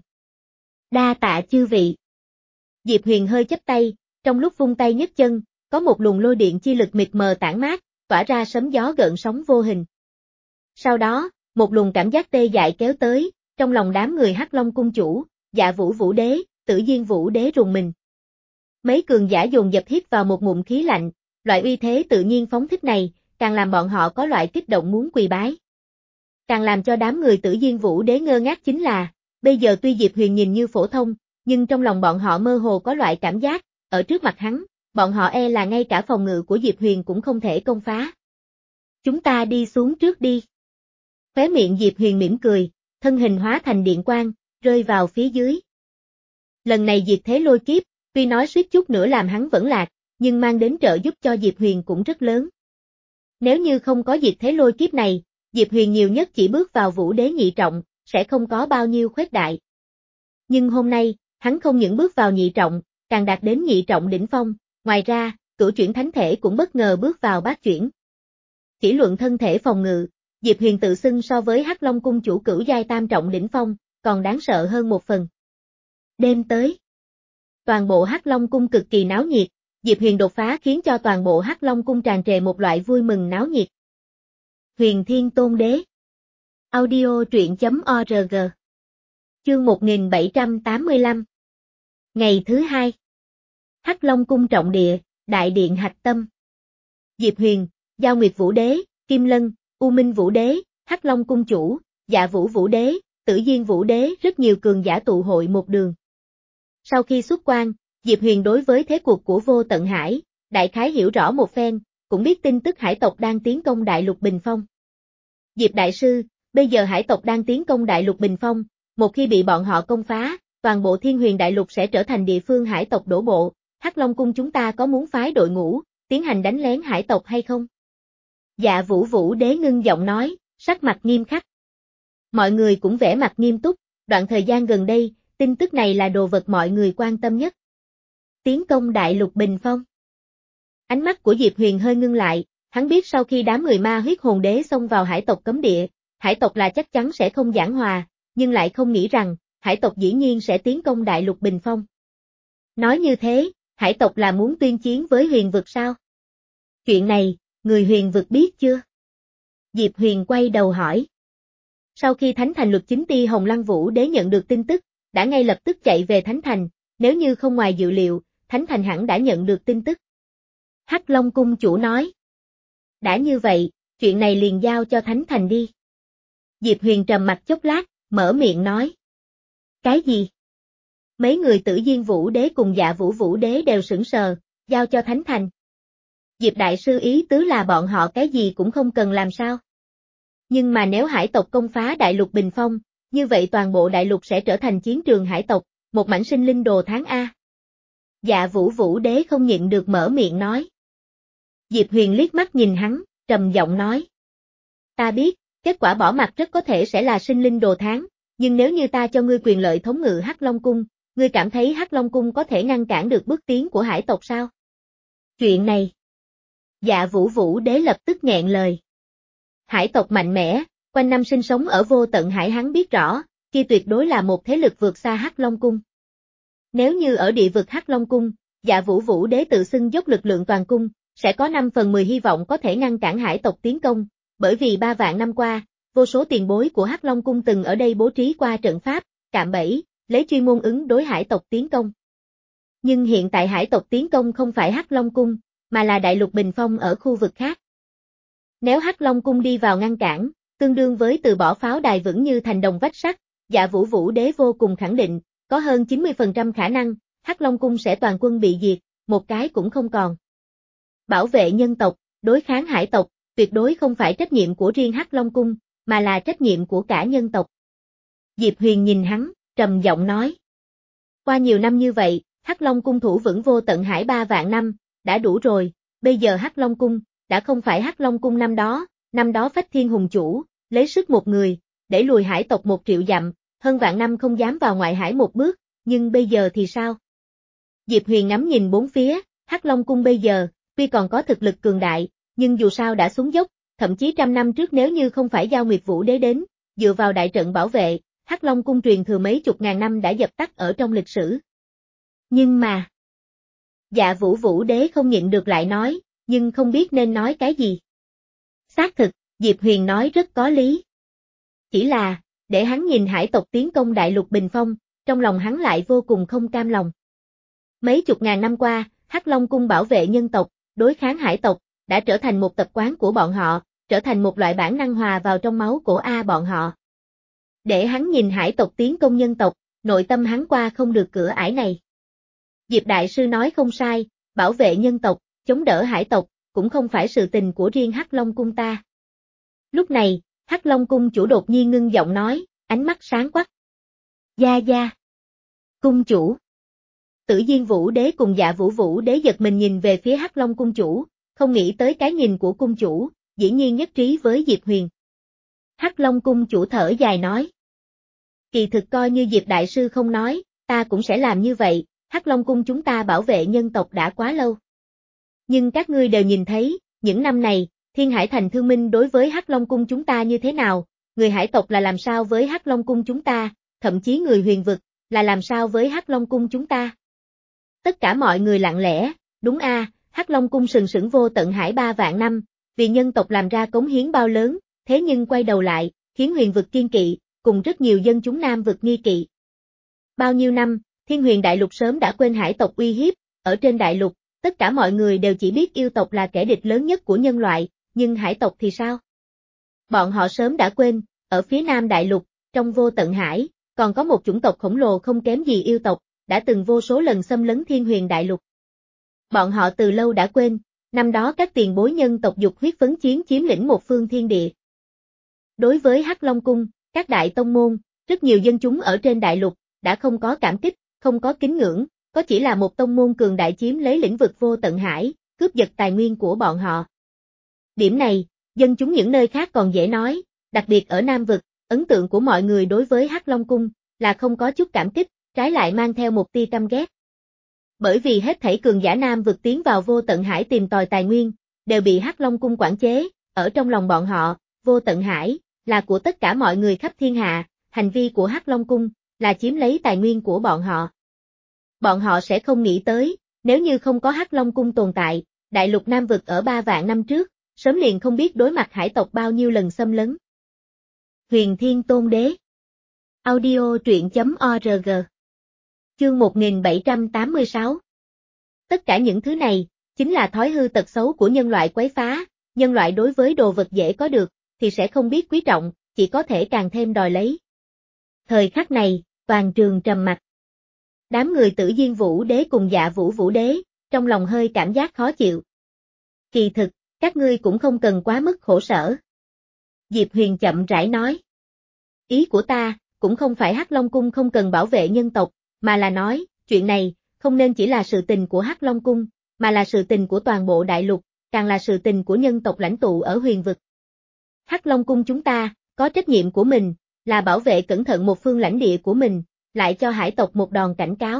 S1: Đa tạ chư vị. Diệp Huyền hơi chắp tay, trong lúc vung tay nhấc chân, có một luồng lôi điện chi lực mịt mờ tản mát, tỏa ra sấm gió gợn sóng vô hình. Sau đó, một luồng cảm giác tê dại kéo tới, trong lòng đám người Hắc Long Cung chủ, Dạ Vũ Vũ Đế, Tử Diên Vũ Đế rùng mình. Mấy cường giả dồn dập hít vào một ngụm khí lạnh, loại uy thế tự nhiên phóng thích này, càng làm bọn họ có loại kích động muốn quỳ bái. Càng làm cho đám người Tử Diên Vũ Đế ngơ ngác chính là, bây giờ tuy Diệp Huyền nhìn như phổ thông, nhưng trong lòng bọn họ mơ hồ có loại cảm giác, ở trước mặt hắn, bọn họ e là ngay cả phòng ngự của Diệp Huyền cũng không thể công phá. Chúng ta đi xuống trước đi. Khóe miệng Diệp Huyền mỉm cười, thân hình hóa thành điện quang, rơi vào phía dưới. Lần này diệt thế lôi kiếp, tuy nói suýt chút nữa làm hắn vẫn lạc, nhưng mang đến trợ giúp cho Diệp Huyền cũng rất lớn. Nếu như không có diệt thế lôi kiếp này, Diệp Huyền nhiều nhất chỉ bước vào vũ đế nhị trọng, sẽ không có bao nhiêu khuếch đại. Nhưng hôm nay, hắn không những bước vào nhị trọng, càng đạt đến nhị trọng đỉnh phong, ngoài ra, cửu chuyển thánh thể cũng bất ngờ bước vào bát chuyển. Chỉ luận thân thể phòng ngự, Diệp Huyền tự xưng so với Hắc Long cung chủ cửu giai tam trọng đỉnh phong, còn đáng sợ hơn một phần. Đêm tới, toàn bộ Hắc Long cung cực kỳ náo nhiệt, Diệp Huyền đột phá khiến cho toàn bộ Hắc Long cung tràn trề một loại vui mừng náo nhiệt. Huyền Thiên Tôn Đế. Audio truyện chấm org. Chương một nghìn bảy trăm tám mươi lăm. Ngày thứ hai. Hắc Long cung trọng địa, đại điện hạch tâm. Diệp Huyền, Giao Nguyệt Vũ Đế, Kim Lân, U Minh Vũ Đế, Hắc Long cung chủ, Dạ Vũ Vũ Đế, Tử Diên Vũ Đế, rất nhiều cường giả tụ hội một đường. Sau khi xuất quan, Diệp Huyền đối với thế cuộc của Vô Tận Hải, đại khái hiểu rõ một phen, cũng biết tin tức hải tộc đang tiến công Đại Lục Bình Phong. Diệp Đại Sư, bây giờ hải tộc đang tiến công Đại Lục Bình Phong, một khi bị bọn họ công phá, toàn bộ Thiên Huyền Đại Lục sẽ trở thành địa phương hải tộc đổ bộ, Hắc Long cung chúng ta có muốn phái đội ngũ, tiến hành đánh lén hải tộc hay không? Dạ Vũ Vũ Đế ngưng giọng nói, sắc mặt nghiêm khắc. Mọi người cũng vẻ mặt nghiêm túc, đoạn thời gian gần đây, tin tức này là đồ vật mọi người quan tâm nhất. Tiến công Đại Lục Bình Phong. Ánh mắt của Diệp Huyền hơi ngưng lại, hắn biết sau khi đám người ma huyết hồn đế xông vào hải tộc cấm địa, hải tộc là chắc chắn sẽ không giảng hòa, nhưng lại không nghĩ rằng, hải tộc dĩ nhiên sẽ tiến công Đại Lục Bình Phong. Nói như thế, hải tộc là muốn tuyên chiến với huyền vực sao? Chuyện này, người huyền vực biết chưa? Diệp Huyền quay đầu hỏi. Sau khi Thánh Thành Luật Chính Ti Hồng Lăng Vũ Đế nhận được tin tức, đã ngay lập tức chạy về Thánh Thành, nếu như không ngoài dự liệu, Thánh Thành hẳn đã nhận được tin tức. Hắc Long cung chủ nói. Đã như vậy, chuyện này liền giao cho Thánh Thành đi. Diệp Huyền trầm mặt chốc lát, mở miệng nói. Cái gì? Mấy người Tử Diên Vũ Đế cùng Dạ Vũ Vũ Đế đều sững sờ, giao cho Thánh Thành. Diệp Đại Sư ý tứ là bọn họ cái gì cũng không cần làm sao? Nhưng mà nếu hải tộc công phá Đại Lục Bình Phong, như vậy toàn bộ Đại Lục sẽ trở thành chiến trường hải tộc, một mảnh sinh linh đồ tháng A. Dạ Vũ Vũ Đế không nhịn được mở miệng nói. Diệp Huyền liếc mắt nhìn hắn, trầm giọng nói. Ta biết, kết quả bỏ mặt rất có thể sẽ là sinh linh đồ tháng, nhưng nếu như ta cho ngươi quyền lợi thống ngự Hắc Long cung, ngươi cảm thấy Hắc Long cung có thể ngăn cản được bước tiến của hải tộc sao? Chuyện này. Dạ Vũ Vũ Đế lập tức nghẹn lời. Hải tộc mạnh mẽ, quanh năm sinh sống ở Vô Tận Hải hắn biết rõ, kia tuyệt đối là một thế lực vượt xa Hắc Long cung. Nếu như ở địa vực Hắc Long cung, Dạ Vũ Vũ Đế tự xưng dốc lực lượng toàn cung, sẽ có năm phần mười hy vọng có thể ngăn cản hải tộc tiến công, bởi vì ba vạn năm qua, vô số tiền bối của Hắc Long cung từng ở đây bố trí qua trận pháp, cạm bẫy, lấy chuyên môn ứng đối hải tộc tiến công. Nhưng hiện tại hải tộc tiến công không phải Hắc Long cung, mà là Đại Lục Bình Phong ở khu vực khác. Nếu Hắc Long cung đi vào ngăn cản, tương đương với từ bỏ pháo đài vững như thành đồng vách sắt, Dạ Vũ Vũ Đế vô cùng khẳng định, có hơn chín mươi phần trăm khả năng, Hắc Long cung sẽ toàn quân bị diệt, một cái cũng không còn. Bảo vệ nhân tộc, đối kháng hải tộc, tuyệt đối không phải trách nhiệm của riêng Hắc Long cung, mà là trách nhiệm của cả nhân tộc. Diệp Huyền nhìn hắn, trầm giọng nói. Qua nhiều năm như vậy, Hắc Long cung thủ vững Vô Tận Hải ba vạn năm, đã đủ rồi, bây giờ Hắc Long cung, đã không phải Hắc Long cung năm đó, năm đó Phách Thiên Hùng chủ, lấy sức một người, để lùi hải tộc một triệu dặm, hơn vạn năm không dám vào ngoại hải một bước, nhưng bây giờ thì sao? Diệp Huyền ngắm nhìn bốn phía, Hắc Long cung bây giờ, tuy còn có thực lực cường đại, nhưng dù sao đã xuống dốc, thậm chí trăm năm trước nếu như không phải Giao Nguyệt Vũ Đế đến, dựa vào đại trận bảo vệ, Hắc Long cung truyền thừa mấy chục ngàn năm đã dập tắt ở trong lịch sử. Nhưng mà, Dạ Vũ Vũ Đế không nhịn được lại nói, nhưng không biết nên nói cái gì. Xác thực, Diệp Huyền nói rất có lý. Chỉ là, để hắn nhìn hải tộc tiến công Đại Lục Bình Phong, trong lòng hắn lại vô cùng không cam lòng. Mấy chục ngàn năm qua, Hắc Long cung bảo vệ nhân tộc, đối kháng hải tộc, đã trở thành một tập quán của bọn họ, trở thành một loại bản năng hòa vào trong máu của A bọn họ. Để hắn nhìn hải tộc tiến công nhân tộc, nội tâm hắn qua không được cửa ải này. Diệp Đại Sư nói không sai, bảo vệ nhân tộc, chống đỡ hải tộc, cũng không phải sự tình của riêng Hắc Long cung ta. Lúc này, Hắc Long cung chủ đột nhiên ngưng giọng nói, ánh mắt sáng quắc. Gia Gia. Cung chủ. Tử Diên Vũ Đế cùng Dạ Vũ Vũ Đế giật mình nhìn về phía Hắc Long cung chủ, không nghĩ tới cái nhìn của cung chủ, dĩ nhiên nhất trí với Diệp Huyền. Hắc Long cung chủ thở dài nói. Kỳ thực coi như Diệp đại sư không nói, ta cũng sẽ làm như vậy, Hắc Long cung chúng ta bảo vệ nhân tộc đã quá lâu. Nhưng các ngươi đều nhìn thấy, những năm này, Thiên Hải Thành Thương Minh đối với Hắc Long cung chúng ta như thế nào, người hải tộc là làm sao với Hắc Long cung chúng ta, thậm chí người huyền vực, là làm sao với Hắc Long cung chúng ta. Tất cả mọi người lặng lẽ, đúng a, à, Hắc Long cung sừng sững vô tận hải ba vạn năm, vì nhân tộc làm ra cống hiến bao lớn, thế nhưng quay đầu lại, khiến huyền vực kiên kỵ, cùng rất nhiều dân chúng nam vực nghi kỵ. Bao nhiêu năm, Thiên Huyền Đại Lục sớm đã quên hải tộc uy hiếp, ở trên đại lục, tất cả mọi người đều chỉ biết yêu tộc là kẻ địch lớn nhất của nhân loại, nhưng hải tộc thì sao? Bọn họ sớm đã quên, ở phía nam đại lục, trong vô tận hải, còn có một chủng tộc khổng lồ không kém gì yêu tộc, đã từng vô số lần xâm lấn Thiên Huyền Đại Lục. Bọn họ từ lâu đã quên, năm đó các tiền bối nhân tộc dục huyết phấn chiến chiếm lĩnh một phương thiên địa. Đối với Hắc Long cung, các đại tông môn, rất nhiều dân chúng ở trên đại lục, đã không có cảm kích, không có kính ngưỡng, có chỉ là một tông môn cường đại chiếm lấy lĩnh vực vô tận hải, cướp giật tài nguyên của bọn họ. Điểm này, dân chúng những nơi khác còn dễ nói, đặc biệt ở Nam vực, ấn tượng của mọi người đối với Hắc Long cung là không có chút cảm kích, trái lại mang theo một tia căm ghét. Bởi vì hết thảy cường giả Nam vực tiến vào vô tận hải tìm tòi tài nguyên, đều bị Hắc Long cung quản chế, ở trong lòng bọn họ, vô tận hải là của tất cả mọi người khắp thiên hạ, hành vi của Hắc Long cung là chiếm lấy tài nguyên của bọn họ. Bọn họ sẽ không nghĩ tới, nếu như không có Hắc Long cung tồn tại, đại lục Nam vực ở ba vạn năm trước, sớm liền không biết đối mặt hải tộc bao nhiêu lần xâm lấn. Huyền Thiên Tôn Đế. Audio truyện chấm org. Chương một nghìn bảy trăm tám mươi sáu. Tất cả những thứ này, chính là thói hư tật xấu của nhân loại quấy phá, nhân loại đối với đồ vật dễ có được, thì sẽ không biết quý trọng, chỉ có thể càng thêm đòi lấy. Thời khắc này, toàn trường trầm mặc. Đám người Tử Diên Vũ Đế cùng Dạ Vũ Vũ Đế, trong lòng hơi cảm giác khó chịu. Kỳ thực, các ngươi cũng không cần quá mức khổ sở. Diệp Huyền chậm rãi nói. Ý của ta, cũng không phải Hắc Long cung không cần bảo vệ nhân tộc, mà là nói, chuyện này, không nên chỉ là sự tình của Hắc Long cung, mà là sự tình của toàn bộ đại lục, càng là sự tình của nhân tộc lãnh tụ ở huyền vực. Hắc Long cung chúng ta, có trách nhiệm của mình, là bảo vệ cẩn thận một phương lãnh địa của mình, lại cho hải tộc một đòn cảnh cáo.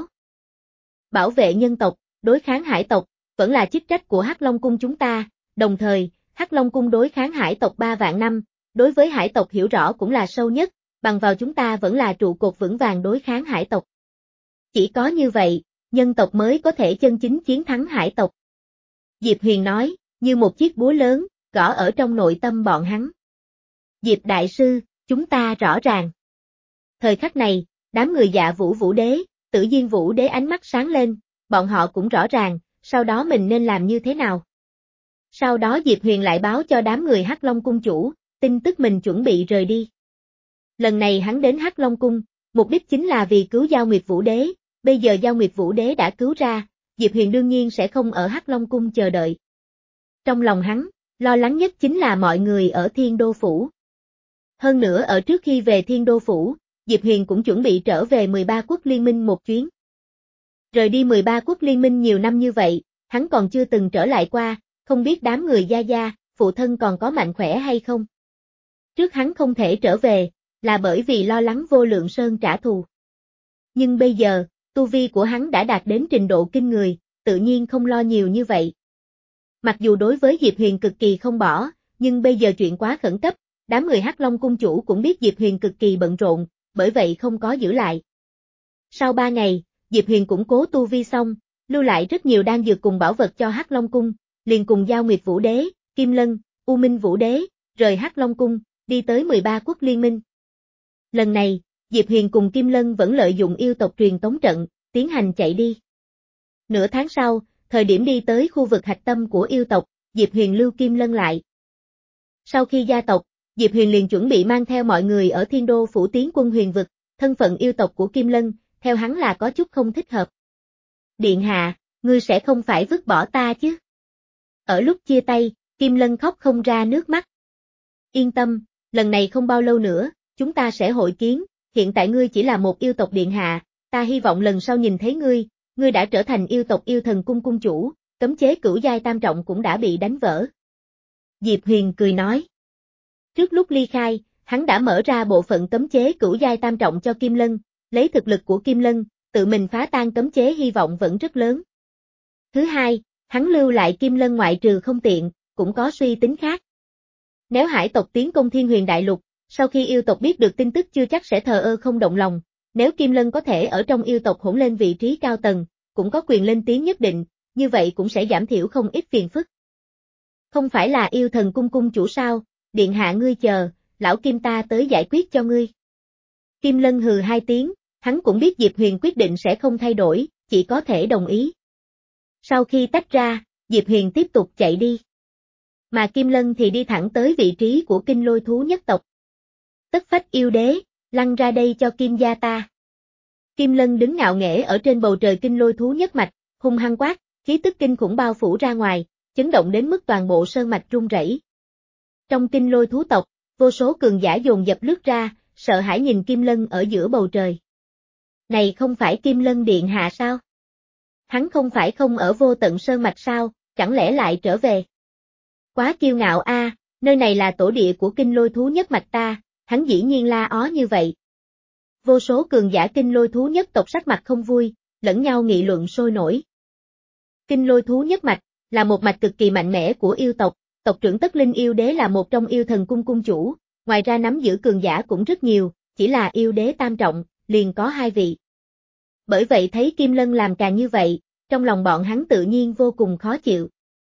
S1: Bảo vệ nhân tộc, đối kháng hải tộc, vẫn là chức trách của Hắc Long cung chúng ta, đồng thời, Hắc Long cung đối kháng hải tộc ba vạn năm, đối với hải tộc hiểu rõ cũng là sâu nhất, bằng vào chúng ta vẫn là trụ cột vững vàng đối kháng hải tộc. Chỉ có như vậy, nhân tộc mới có thể chân chính chiến thắng hải tộc. Diệp Huyền nói, như một chiếc búa lớn, gõ ở trong nội tâm bọn hắn. Diệp đại sư, chúng ta rõ ràng. Thời khắc này, đám người Dạ Vũ Vũ Đế, Tử Diên Vũ Đế ánh mắt sáng lên, bọn họ cũng rõ ràng, sau đó mình nên làm như thế nào. Sau đó Diệp Huyền lại báo cho đám người Hắc Long cung chủ, tin tức mình chuẩn bị rời đi. Lần này hắn đến Hắc Long cung, mục đích chính là vì cứu Giao Nguyệt Vũ Đế, bây giờ Giao Nguyệt Vũ Đế đã cứu ra, Diệp Huyền đương nhiên sẽ không ở Hắc Long cung chờ đợi. Trong lòng hắn, lo lắng nhất chính là mọi người ở Thiên Đô Phủ. Hơn nữa ở trước khi về Thiên Đô Phủ, Diệp Huyền cũng chuẩn bị trở về mười ba quốc liên minh một chuyến. Rời đi mười ba quốc liên minh nhiều năm như vậy, hắn còn chưa từng trở lại qua, không biết đám người Gia Gia, phụ thân còn có mạnh khỏe hay không. Trước hắn không thể trở về, là bởi vì lo lắng Vô Lượng Sơn trả thù. Nhưng bây giờ, tu vi của hắn đã đạt đến trình độ kinh người, tự nhiên không lo nhiều như vậy. Mặc dù đối với Diệp Huyền cực kỳ không bỏ, nhưng bây giờ chuyện quá khẩn cấp, đám người Hắc Long cung chủ cũng biết Diệp Huyền cực kỳ bận rộn, bởi vậy không có giữ lại. Sau ba ngày, Diệp Huyền củng cố tu vi xong, lưu lại rất nhiều đan dược cùng bảo vật cho Hắc Long cung, liền cùng Giao Nguyệt Vũ Đế, Kim Lân, U Minh Vũ Đế, rời Hắc Long cung, đi tới mười ba quốc liên minh. Lần này, Diệp Huyền cùng Kim Lân vẫn lợi dụng yêu tộc truyền tống trận, tiến hành chạy đi. Nửa tháng sau, thời điểm đi tới khu vực hạch tâm của yêu tộc, Diệp Huyền lưu Kim Lân lại. Sau khi gia tộc, Diệp Huyền liền chuẩn bị mang theo mọi người ở Thiên Đô Phủ tiến quân huyền vực, thân phận yêu tộc của Kim Lân, theo hắn là có chút không thích hợp. Điện hạ, ngươi sẽ không phải vứt bỏ ta chứ? Ở lúc chia tay, Kim Lân khóc không ra nước mắt. Yên tâm, lần này không bao lâu nữa, chúng ta sẽ hội kiến, hiện tại ngươi chỉ là một yêu tộc điện hạ, ta hy vọng lần sau nhìn thấy ngươi, ngươi đã trở thành yêu tộc Yêu Thần Cung cung chủ, cấm chế cửu giai tam trọng cũng đã bị đánh vỡ. Diệp Huyền cười nói. Trước lúc ly khai, hắn đã mở ra bộ phận cấm chế cửu giai tam trọng cho Kim Lân, lấy thực lực của Kim Lân, tự mình phá tan cấm chế hy vọng vẫn rất lớn. Thứ hai, hắn lưu lại Kim Lân ngoại trừ không tiện, cũng có suy tính khác. Nếu hải tộc tiến công Thiên Huyền Đại Lục, sau khi yêu tộc biết được tin tức chưa chắc sẽ thờ ơ không động lòng, nếu Kim Lân có thể ở trong yêu tộc hỗn lên vị trí cao tầng, cũng có quyền lên tiếng nhất định, như vậy cũng sẽ giảm thiểu không ít phiền phức. Không phải là Yêu Thần Cung cung chủ sao, điện hạ ngươi chờ, lão Kim ta tới giải quyết cho ngươi. Kim Lân hừ hai tiếng, hắn cũng biết Diệp Huyền quyết định sẽ không thay đổi, chỉ có thể đồng ý. Sau khi tách ra, Diệp Huyền tiếp tục chạy đi. Mà Kim Lân thì đi thẳng tới vị trí của Kinh Lôi thú nhất tộc. Tất phách yêu đế, lăn ra đây cho Kim gia ta. Kim Lân đứng ngạo nghễ ở trên bầu trời Kinh Lôi thú nhất mạch, hung hăng quát, khí tức kinh khủng bao phủ ra ngoài, chấn động đến mức toàn bộ sơn mạch rung rẩy. Trong Kinh Lôi thú tộc, vô số cường giả dồn dập lướt ra, sợ hãi nhìn Kim Lân ở giữa bầu trời. Này không phải Kim Lân điện hạ sao? Hắn không phải không ở Vô Tận Sơn mạch sao, chẳng lẽ lại trở về? Quá kiêu ngạo a, à, nơi này là tổ địa của Kinh Lôi thú nhất mạch ta, hắn dĩ nhiên la ó như vậy. Vô số cường giả Kinh Lôi thú nhất tộc sắc mặt không vui, lẫn nhau nghị luận sôi nổi. Kinh Lôi thú nhất mạch là một mạch cực kỳ mạnh mẽ của yêu tộc, tộc trưởng Tất Linh yêu đế là một trong Yêu Thần cung cung chủ, ngoài ra nắm giữ cường giả cũng rất nhiều, chỉ là yêu đế tam trọng, liền có hai vị. Bởi vậy thấy Kim Lân làm càng như vậy, trong lòng bọn hắn tự nhiên vô cùng khó chịu.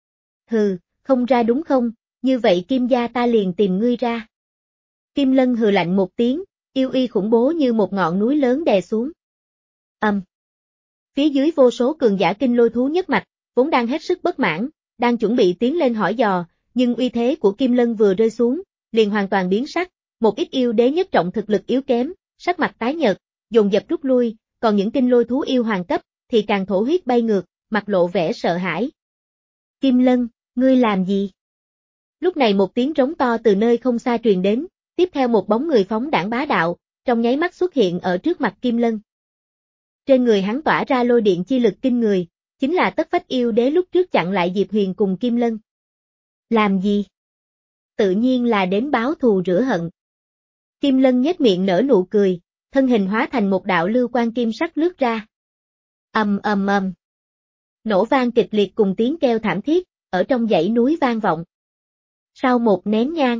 S1: Hừ, không ra đúng không, như vậy Kim gia ta liền tìm ngươi ra. Kim Lân hừ lạnh một tiếng, yêu uy khủng bố như một ngọn núi lớn đè xuống. Ầm. Um. Phía dưới vô số cường giả Kinh Lôi thú nhất mạch, vốn đang hết sức bất mãn, đang chuẩn bị tiến lên hỏi dò, nhưng uy thế của Kim Lân vừa rơi xuống, liền hoàn toàn biến sắc, một ít yêu đế nhất trọng thực lực yếu kém, sắc mặt tái nhợt, dồn dập rút lui, còn những Kinh Lôi thú yêu hoàng cấp thì càng thổ huyết bay ngược, mặt lộ vẻ sợ hãi. Kim Lân, ngươi làm gì? Lúc này một tiếng trống to từ nơi không xa truyền đến, tiếp theo một bóng người phóng đãng bá đạo, trong nháy mắt xuất hiện ở trước mặt Kim Lân. Trên người hắn tỏa ra lôi điện chi lực kinh người, chính là Tất Phách yêu đế lúc trước chặn lại Diệp Huyền cùng Kim Lân. Làm gì? Tự nhiên là đến báo thù rửa hận. Kim Lân nhếch miệng nở nụ cười, thân hình hóa thành một đạo lưu quang kim sắc lướt ra. Ầm ầm ầm. Nổ vang kịch liệt cùng tiếng kêu thảm thiết, ở trong dãy núi vang vọng. Sau một nén nhang.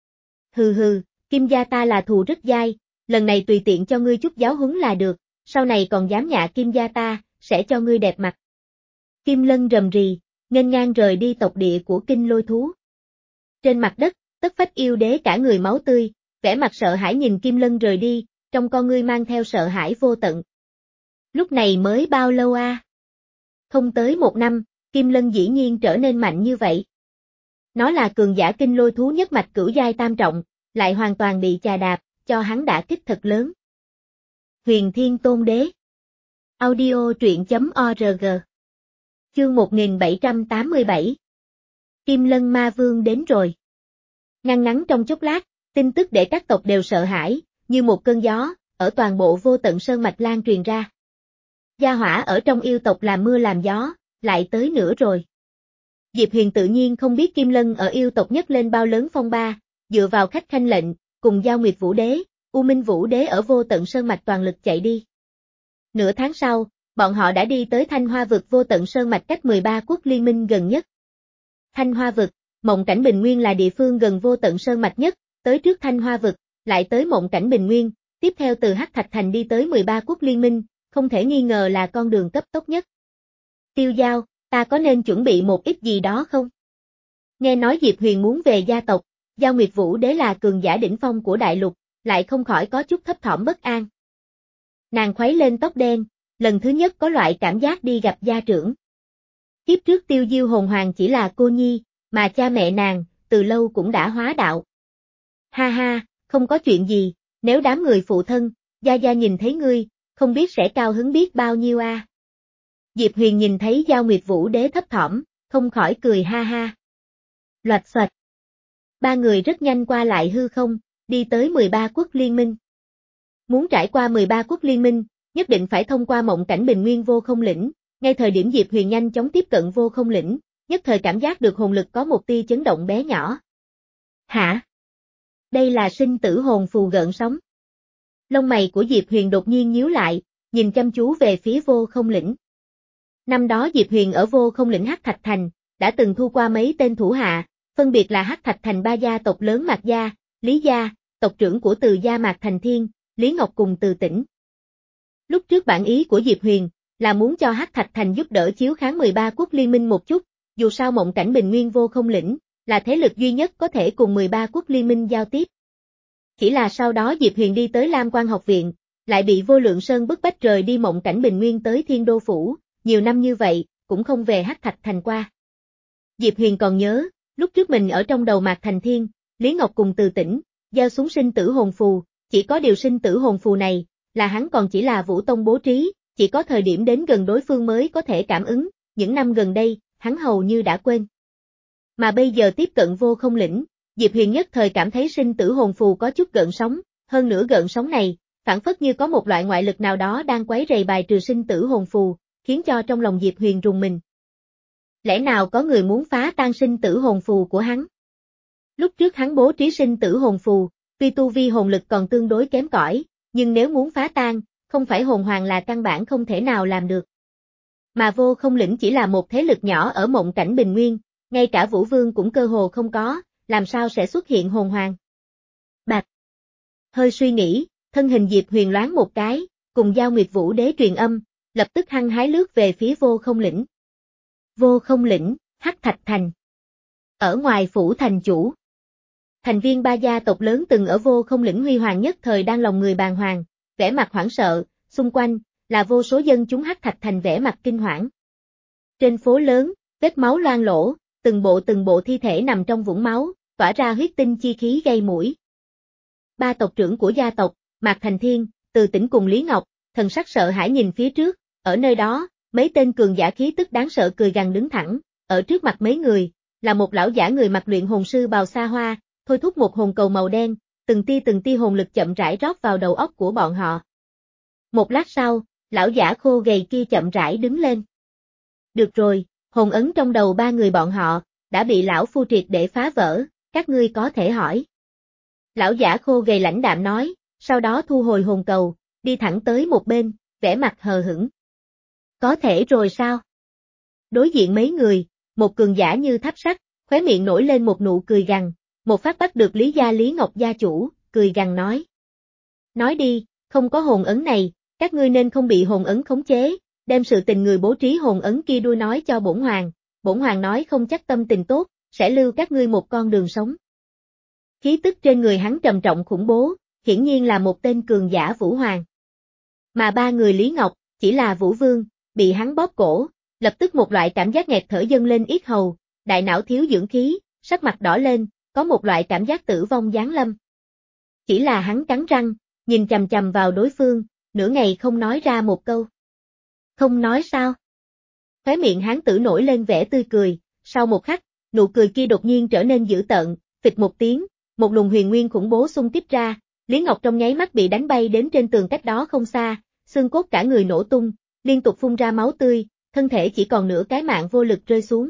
S1: Hừ hừ, Kim gia ta là thù rất dai, lần này tùy tiện cho ngươi chút giáo huấn là được, sau này còn dám nhạ Kim gia ta, sẽ cho ngươi đẹp mặt. Kim Lân rầm rì, nghênh ngang rời đi tộc địa của Kinh Lôi thú. Trên mặt đất, Tất Phách yêu đế cả người máu tươi, vẻ mặt sợ hãi nhìn Kim Lân rời đi, trong con ngươi mang theo sợ hãi vô tận. Lúc này mới bao lâu a? À? Không tới một năm, Kim Lân dĩ nhiên trở nên mạnh như vậy. Nó là cường giả Kinh Lôi thú nhất mạch cửu giai tam trọng, lại hoàn toàn bị chà đạp, cho hắn đả kích thật lớn. Huyền Thiên Tôn Đế. Audio truyện chấm org. Chương một nghìn bảy trăm tám mươi bảy. Kim Lân Ma Vương đến rồi. Ngăn ngắn trong chốc lát, tin tức để các tộc đều sợ hãi, như một cơn gió, ở toàn bộ Vô Tận Sơn mạch lan truyền ra. Gia hỏa ở trong yêu tộc làm mưa làm gió, lại tới nữa rồi. Diệp Huyền tự nhiên không biết Kim Lân ở yêu tộc nhất lên bao lớn phong ba, dựa vào khách khanh lệnh, cùng Giao Nguyệt Vũ Đế, U Minh Vũ Đế ở Vô Tận Sơn mạch toàn lực chạy đi. Nửa tháng sau, bọn họ đã đi tới Thanh Hoa vực Vô Tận Sơn mạch cách mười ba quốc liên minh gần nhất. Thanh Hoa vực, Mộng Cảnh Bình Nguyên là địa phương gần Vô Tận Sơn mạch nhất, tới trước Thanh Hoa vực, lại tới Mộng Cảnh Bình Nguyên, tiếp theo từ Hắc Thạch Thành đi tới mười ba quốc liên minh, không thể nghi ngờ là con đường cấp tốc nhất. Tiêu Giao, ta có nên chuẩn bị một ít gì đó không? Nghe nói Diệp Huyền muốn về gia tộc, Giao Nguyệt Vũ Đế là cường giả đỉnh phong của đại lục, lại không khỏi có chút thấp thỏm bất an. Nàng khuấy lên tóc đen, lần thứ nhất có loại cảm giác đi gặp gia trưởng. Kiếp trước Tiêu Diêu hồn hoàng chỉ là cô nhi, mà cha mẹ nàng, từ lâu cũng đã hóa đạo. Ha ha, không có chuyện gì, nếu đám người phụ thân, gia gia nhìn thấy ngươi, không biết sẽ cao hứng biết bao nhiêu a. À. Diệp Huyền nhìn thấy Giao Nguyệt Vũ Đế thấp thỏm, không khỏi cười ha ha. Loạch xoạch. Ba người rất nhanh qua lại hư không, đi tới mười ba quốc liên minh. Muốn trải qua mười ba quốc liên minh, nhất định phải thông qua mộng cảnh bình nguyên vô không lĩnh. Ngay thời điểm Diệp Huyền nhanh chóng tiếp cận vô không lĩnh, nhất thời cảm giác được hồn lực có một tia chấn động bé nhỏ. Hả? Đây là sinh tử hồn phù gợn sóng. Lông mày của Diệp Huyền đột nhiên nhíu lại, nhìn chăm chú về phía vô không lĩnh. Năm đó Diệp Huyền ở vô không lĩnh Hắc Thạch Thành, đã từng thu qua mấy tên thủ hạ, phân biệt là Hắc Thạch Thành ba gia tộc lớn Mạc Gia, Lý Gia, tộc trưởng của Từ Gia Mạc Thành Thiên, Lý Ngọc cùng Từ Tĩnh. Lúc trước bản ý của Diệp Huyền là muốn cho Hắc Thạch Thành giúp đỡ chiếu kháng mười ba quốc liên minh một chút, dù sao mộng cảnh bình nguyên vô không lĩnh là thế lực duy nhất có thể cùng mười ba quốc liên minh giao tiếp. Chỉ là sau đó Diệp Huyền đi tới Lam Quan học viện, lại bị Vô Lượng Sơn bức bách rời đi mộng cảnh bình nguyên tới Thiên Đô Phủ, nhiều năm như vậy, cũng không về Hắc Thạch Thành qua. Diệp Huyền còn nhớ, lúc trước mình ở trong đầu Mạc Thành Thiên, Lý Ngọc cùng Từ Tĩnh, giao xuống sinh tử hồn phù, chỉ có điều sinh tử hồn phù này, là hắn còn chỉ là Vũ Tông bố trí, chỉ có thời điểm đến gần đối phương mới có thể cảm ứng, những năm gần đây, hắn hầu như đã quên. Mà bây giờ tiếp cận vô không lĩnh, Diệp Huyền nhất thời cảm thấy sinh tử hồn phù có chút gợn sóng, hơn nữa gợn sóng này, phản phất như có một loại ngoại lực nào đó đang quấy rầy bài trừ sinh tử hồn phù, khiến cho trong lòng Diệp Huyền rùng mình. Lẽ nào có người muốn phá tan sinh tử hồn phù của hắn? Lúc trước hắn bố trí sinh tử hồn phù, tuy tu vi hồn lực còn tương đối kém cỏi, nhưng nếu muốn phá tan, không phải hồn hoàng là căn bản không thể nào làm được. Mà vô không lĩnh chỉ là một thế lực nhỏ ở mộng cảnh bình nguyên, ngay cả Vũ Vương cũng cơ hồ không có, làm sao sẽ xuất hiện hồn hoàng? Bạch. Hơi suy nghĩ, thân hình Diệp Huyền loáng một cái, cùng Giao Nguyệt Vũ Đế truyền âm, lập tức hăng hái lướt về phía vô không lĩnh. Vô không lĩnh, Hắc Thạch Thành. Ở ngoài phủ thành chủ. Thành viên ba gia tộc lớn từng ở vô không lĩnh huy hoàng nhất thời đang lòng người bàng hoàng, vẻ mặt hoảng sợ, xung quanh là vô số dân chúng Hắc Thạch Thành vẻ mặt kinh hoảng. Trên phố lớn, vết máu loang lổ, từng bộ từng bộ thi thể nằm trong vũng máu, tỏa ra huyết tinh chi khí gây mũi. Ba tộc trưởng của gia tộc, Mạc Thành Thiên, Từ Tĩnh cùng Lý Ngọc, thần sắc sợ hãi nhìn phía trước, ở nơi đó, mấy tên cường giả khí tức đáng sợ cười gằn đứng thẳng, ở trước mặt mấy người, là một lão giả người mặc luyện hồn sư bào sa hoa, thôi thúc một hồn cầu màu đen, từng tia từng tia hồn lực chậm rãi rót vào đầu óc của bọn họ. Một lát sau, lão giả khô gầy kia chậm rãi đứng lên. Được rồi, hồn ấn trong đầu ba người bọn họ, đã bị lão phu triệt để phá vỡ, các ngươi có thể hỏi. Lão giả khô gầy lãnh đạm nói, sau đó thu hồi hồn cầu, đi thẳng tới một bên, vẻ mặt hờ hững. Có thể rồi sao? Đối diện mấy người, một cường giả như tháp sắt, khóe miệng nổi lên một nụ cười gằn, một phát bắt được Lý gia Lý Ngọc gia chủ, cười gằn nói. Nói đi, không có hồn ấn này, các ngươi nên không bị hồn ấn khống chế, đem sự tình người bố trí hồn ấn kia đuôi nói cho bổn hoàng, bổn hoàng nói không chắc tâm tình tốt, sẽ lưu các ngươi một con đường sống. Khí tức trên người hắn trầm trọng khủng bố, hiển nhiên là một tên cường giả Vũ Hoàng. Mà ba người Lý Ngọc, chỉ là Vũ Vương, bị hắn bóp cổ, lập tức một loại cảm giác nghẹt thở dâng lên yết hầu, đại não thiếu dưỡng khí, sắc mặt đỏ lên, có một loại cảm giác tử vong giáng lâm. Chỉ là hắn cắn răng, nhìn chằm chằm vào đối phương, nửa ngày không nói ra một câu. Không nói sao? Khóe miệng hắn tử nổi lên vẻ tươi cười, sau một khắc, nụ cười kia đột nhiên trở nên dữ tợn, phịch một tiếng, một luồng huyền nguyên khủng bố xung kích ra, Lý Ngọc trong nháy mắt bị đánh bay đến trên tường cách đó không xa, xương cốt cả người nổ tung, liên tục phun ra máu tươi, thân thể chỉ còn nửa cái mạng vô lực rơi xuống.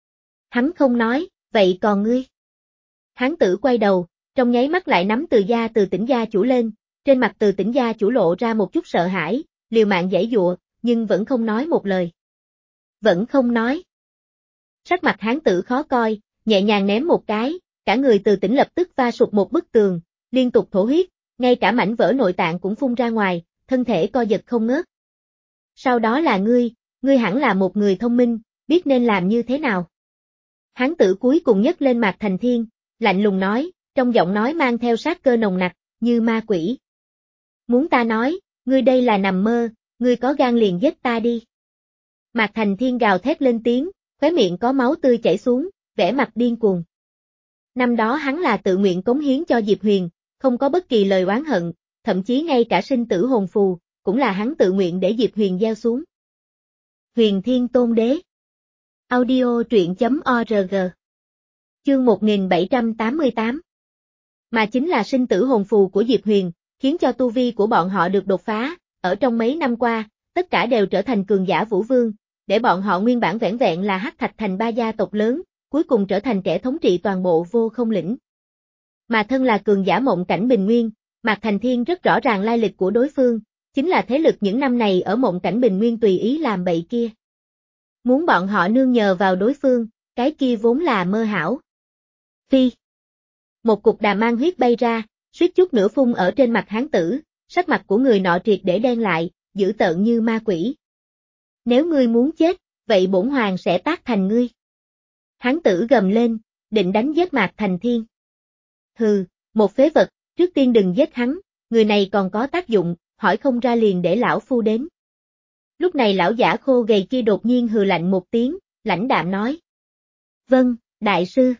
S1: Hắn không nói, vậy còn ngươi? Hán tử quay đầu, trong nháy mắt lại nắm Từ gia Từ Tĩnh gia chủ lên, trên mặt Từ Tĩnh gia chủ lộ ra một chút sợ hãi, liều mạng giãy giụa, nhưng vẫn không nói một lời. Vẫn không nói. Sắc mặt hán tử khó coi, nhẹ nhàng ném một cái, cả người Từ Tĩnh lập tức va sụp một bức tường, liên tục thổ huyết, ngay cả mảnh vỡ nội tạng cũng phun ra ngoài, thân thể co giật không ngớt. Sau đó là ngươi, ngươi hẳn là một người thông minh, biết nên làm như thế nào. Hán tử cuối cùng nhấc lên Mạc Thành Thiên, lạnh lùng nói, trong giọng nói mang theo sát cơ nồng nặc, như ma quỷ. Muốn ta nói, ngươi đây là nằm mơ, ngươi có gan liền giết ta đi. Mạc Thành Thiên gào thét lên tiếng, khóe miệng có máu tươi chảy xuống, vẻ mặt điên cuồng. Năm đó hắn là tự nguyện cống hiến cho Diệp Huyền, không có bất kỳ lời oán hận, thậm chí ngay cả sinh tử hồn phù, cũng là hắn tự nguyện để Diệp Huyền gieo xuống. Huyền Thiên Tôn Đế. Audio truyện chấm org. Chương một nghìn bảy trăm tám mươi tám. Mà chính là sinh tử hồn phù của Diệp Huyền, khiến cho tu vi của bọn họ được đột phá, ở trong mấy năm qua, tất cả đều trở thành cường giả vũ vương, để bọn họ nguyên bản vẻn vẹn là Hắc Thạch Thành ba gia tộc lớn, cuối cùng trở thành kẻ thống trị toàn bộ Vô Không lĩnh. Mà thân là cường giả mộng cảnh bình nguyên, Mạc Thành Thiên rất rõ ràng lai lịch của đối phương, chính là thế lực những năm này ở mộng cảnh bình nguyên tùy ý làm bậy kia. Muốn bọn họ nương nhờ vào đối phương, cái kia vốn là mơ hão. Phi. Một cục đà mang huyết bay ra, suýt chút nữa phun ở trên mặt hán tử, sắc mặt của người nọ triệt để đen lại, dữ tợn như ma quỷ. Nếu ngươi muốn chết, vậy bổn hoàng sẽ tác thành ngươi. Hán tử gầm lên, định đánh giết Mạc Thành Thiên. Hừ, một phế vật, trước tiên đừng giết hắn, người này còn có tác dụng, hỏi không ra liền để lão phu đến. Lúc này lão giả khô gầy kia đột nhiên hừ lạnh một tiếng, lãnh đạm nói. Vâng, đại sư.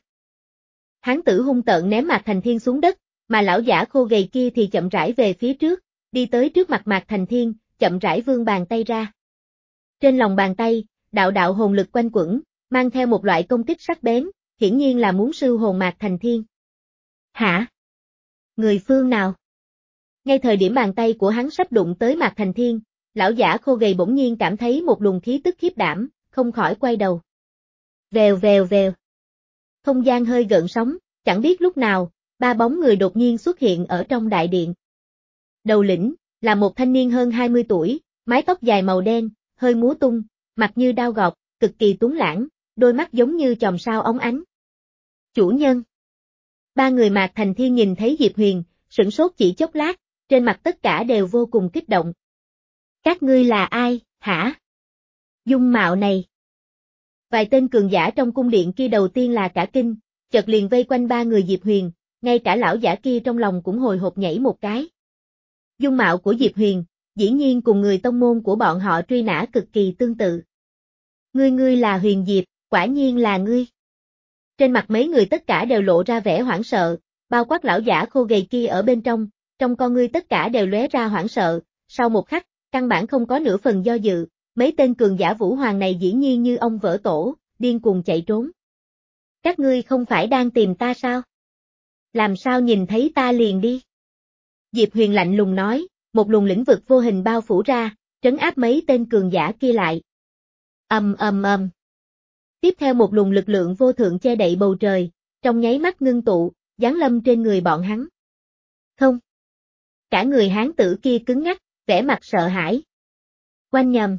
S1: Hán tử hung tợn ném Mạc Thành Thiên xuống đất, mà lão giả khô gầy kia thì chậm rãi về phía trước, đi tới trước mặt Mạc Thành Thiên, chậm rãi vươn bàn tay ra. Trên lòng bàn tay, đạo đạo hồn lực quanh quẩn, mang theo một loại công kích sắc bén, hiển nhiên là muốn sưu hồn Mạc Thành Thiên. Hả? Người phương nào? Ngay thời điểm bàn tay của hắn sắp đụng tới Mạc Thành Thiên, lão giả khô gầy bỗng nhiên cảm thấy một luồng khí tức khiếp đảm, không khỏi quay đầu. Vèo vèo vèo. Không gian hơi gợn sóng, chẳng biết lúc nào, ba bóng người đột nhiên xuất hiện ở trong đại điện. Đầu lĩnh, là một thanh niên hơn hai mươi tuổi, mái tóc dài màu đen, hơi múa tung, mặt như đao gọt, cực kỳ tuấn lãng, đôi mắt giống như chòm sao óng ánh. Chủ nhân. Ba người Mạc Thành Thiên nhìn thấy Diệp Huyền, sửng sốt chỉ chốc lát, trên mặt tất cả đều vô cùng kích động. Các ngươi là ai, hả? Dung mạo này. Vài tên cường giả trong cung điện kia đầu tiên là cả kinh, chợt liền vây quanh ba người Diệp Huyền, ngay cả lão giả kia trong lòng cũng hồi hộp nhảy một cái. Dung mạo của Diệp Huyền, dĩ nhiên cùng người tông môn của bọn họ truy nã cực kỳ tương tự. Ngươi ngươi là Huyền Diệp, quả nhiên là ngươi. Trên mặt mấy người tất cả đều lộ ra vẻ hoảng sợ, bao quát lão giả khô gầy kia ở bên trong, trong con ngươi tất cả đều lóe ra hoảng sợ, sau một khắc, căn bản không có nửa phần do dự, mấy tên cường giả vũ hoàng này dĩ nhiên như ông vỡ tổ, điên cuồng chạy trốn. Các ngươi không phải đang tìm ta sao? Làm sao nhìn thấy ta liền đi? Diệp Huyền lạnh lùng nói, một luồng lĩnh vực vô hình bao phủ ra, trấn áp mấy tên cường giả kia lại. Ầm ầm ầm. Tiếp theo một luồng lực lượng vô thượng che đậy bầu trời, trong nháy mắt ngưng tụ, giáng lâm trên người bọn hắn. Không. Cả người hán tử kia cứng ngắc, vẻ mặt sợ hãi. Quanh nhầm.